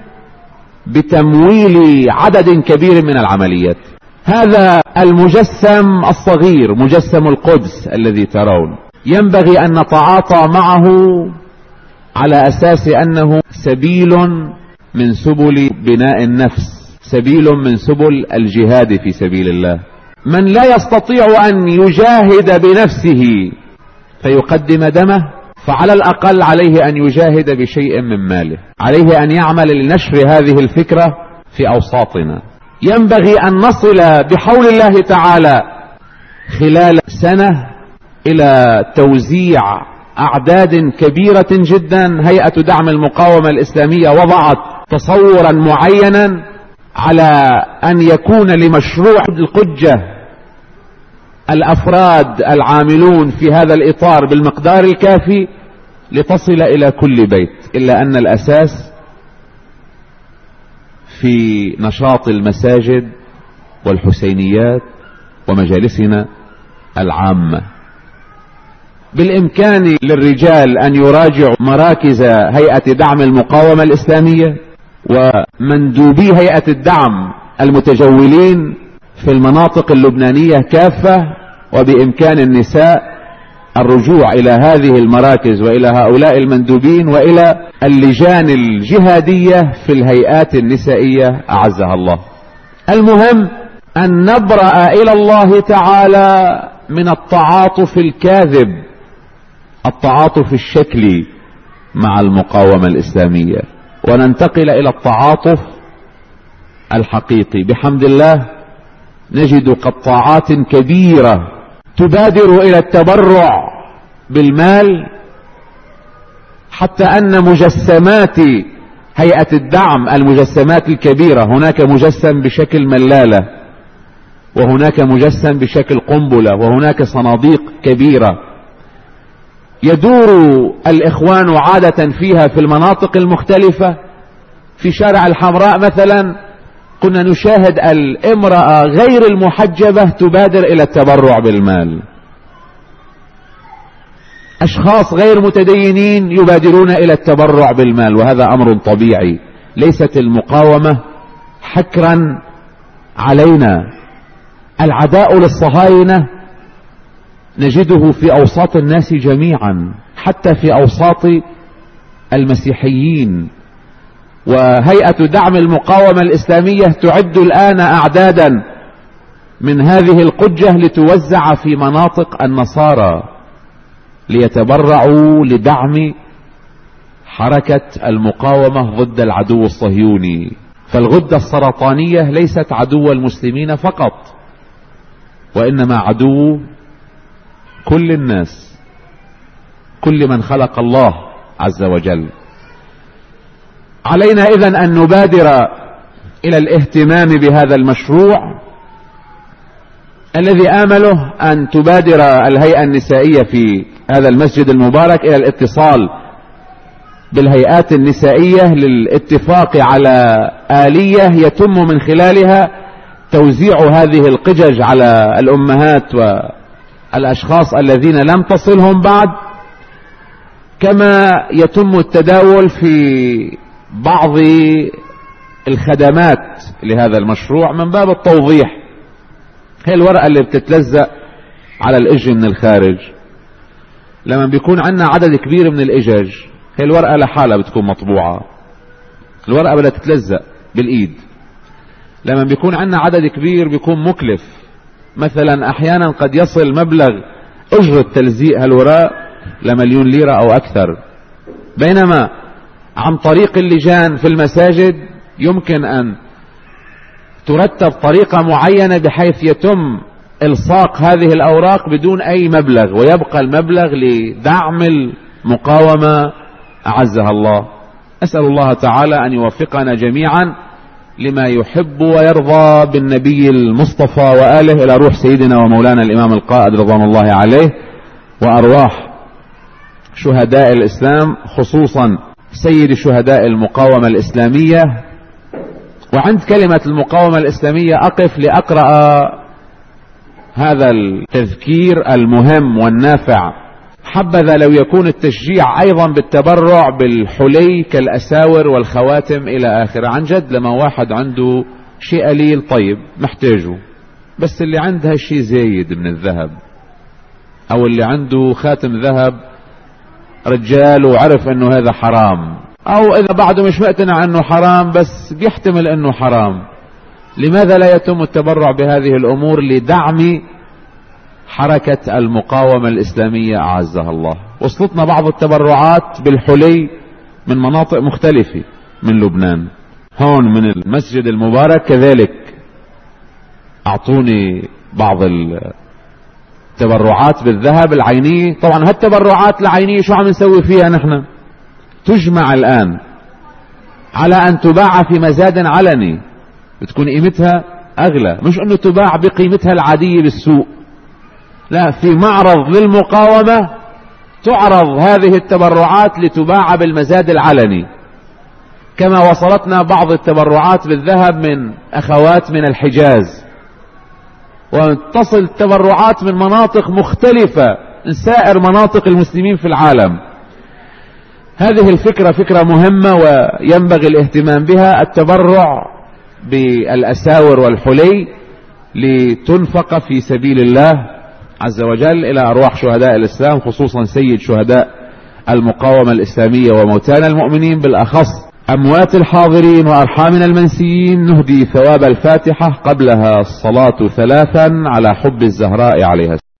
بتمويل عدد كبير من العمليات. هذا المجسم الصغير، مجسم القدس الذي ترون، ينبغي أن نتعاطى معه على أساس أنه سبيل من سبل بناء النفس، سبيل من سبل الجهاد في سبيل الله. من لا يستطيع أن يجاهد بنفسه فيقدم دمه، فعلى الأقل عليه أن يجاهد بشيء من ماله، عليه أن يعمل لنشر هذه الفكرة في أوساطنا. ينبغي أن نصل بحول الله تعالى خلال سنة إلى توزيع أعداد كبيرة جدا. هيئة دعم المقاومة الإسلامية وضعت تصورا معينا على أن يكون لمشروع القجة الأفراد العاملون في هذا الإطار بالمقدار الكافي لتصل إلى كل بيت، إلا أن الأساس في نشاط المساجد والحسينيات ومجالسنا العامة. بالإمكان للرجال أن يراجعوا مراكز هيئة دعم المقاومة الإسلامية ومندوبي هيئة الدعم المتجولين في المناطق اللبنانية كافة، وبإمكان النساء الرجوع إلى هذه المراكز وإلى هؤلاء المندوبين وإلى اللجان الجهادية في الهيئات النسائية أعزها الله. المهم أن نبرأ إلى الله تعالى من التعاطف الكاذب، التعاطف الشكلي مع المقاومة الإسلامية، وننتقل إلى التعاطف الحقيقي. بحمد الله نجد قطاعات كبيرة تبادر إلى التبرع بالمال، حتى أن مجسمات هيئة الدعم، المجسمات الكبيرة، هناك مجسم بشكل ملالة، وهناك مجسم بشكل قنبلة، وهناك صناديق كبيرة يدور الإخوان عادة فيها في المناطق المختلفة. في شارع الحمراء مثلا كنا نشاهد الامرأة غير المحجبة تبادر إلى التبرع بالمال، أشخاص غير متدينين يبادرون إلى التبرع بالمال، وهذا أمر طبيعي. ليست المقاومة حكرا علينا. العداء للصهاينة نجده في أوساط الناس جميعا، حتى في أوساط المسيحيين. وهيئة دعم المقاومة الإسلامية تعد الآن أعدادا من هذه القجة لتوزع في مناطق النصارى ليتبرعوا لدعم حركة المقاومة ضد العدو الصهيوني. فالغدة السرطانية ليست عدو المسلمين فقط، وإنما عدو كل الناس، كل من خلق الله عز وجل. علينا إذن أن نبادر إلى الاهتمام بهذا المشروع الذي آمله أن تبادر الهيئة النسائية في هذا المسجد المبارك إلى الاتصال بالهيئات النسائية للاتفاق على آلية يتم من خلالها توزيع هذه القجج على الأمهات والأشخاص الذين لم تصلهم بعد، كما يتم التداول في بعض الخدمات لهذا المشروع من باب التوضيح. هي الورقة اللي بتتلزق على الإج من الخارج، لما بيكون عندنا عدد كبير من الإجج هي الورقة لحالها بتكون مطبوعة، الورقة بدها تتلزق بالإيد. لما بيكون عندنا عدد كبير بيكون مكلف، مثلا أحيانا قد يصل مبلغ أجرة تلزيق هالوراق لمليون ليرة أو أكثر، بينما عن طريق اللجان في المساجد يمكن أن ترتب طريقة معينة بحيث يتم إلصاق هذه الأوراق بدون أي مبلغ، ويبقى المبلغ لدعم المقاومة أعزها الله. أسأل الله تعالى أن يوفقنا جميعا لما يحب ويرضى بالنبي المصطفى وآله، إلى روح سيدنا ومولانا الإمام القائد رضوان الله عليه، وأرواح شهداء الإسلام خصوصا سيد شهداء المقاومة الإسلامية. وعند كلمة المقاومة الإسلامية أقف لأقرأ هذا التذكير المهم والنافع. حبذا لو يكون التشجيع أيضا بالتبرع بالحلي كالأساور والخواتم إلى آخره. عن جد لما واحد عنده شيء قليل طيب محتاجه، بس اللي عندها شيء زايد من الذهب، أو اللي عنده خاتم ذهب رجال وعرف انه هذا حرام، او اذا بعده مش مقتنع انه حرام بس بيحتمل انه حرام، لماذا لا يتم التبرع بهذه الامور لدعم حركة المقاومة الاسلامية اعزها الله؟ وصلتنا بعض التبرعات بالحلي من مناطق مختلفة من لبنان، هون من المسجد المبارك كذلك اعطوني بعض التبرعات بالذهب العينية. طبعا هالتبرعات العينية شو عم نسوي فيها نحن؟ تجمع الآن على أن تباع في مزاد علني بتكون قيمتها أغلى، مش أنه تباع بقيمتها العادية بالسوق، لا، في معرض للمقاومة تعرض هذه التبرعات لتباع بالمزاد العلني. كما وصلتنا بعض التبرعات بالذهب من أخوات من الحجاز، وتصل التبرعات من مناطق مختلفة من سائر مناطق المسلمين في العالم. هذه الفكرة فكرة مهمة وينبغي الاهتمام بها، التبرع بالأساور والحلي لتنفق في سبيل الله عز وجل إلى أرواح شهداء الإسلام، خصوصا سيد شهداء المقاومة الإسلامية وموتانا المؤمنين، بالأخص أموات الحاضرين وأرحامنا المنسيين. نهدي ثواب الفاتحة قبلها الصلاة ثلاثا على حب الزهراء عليها.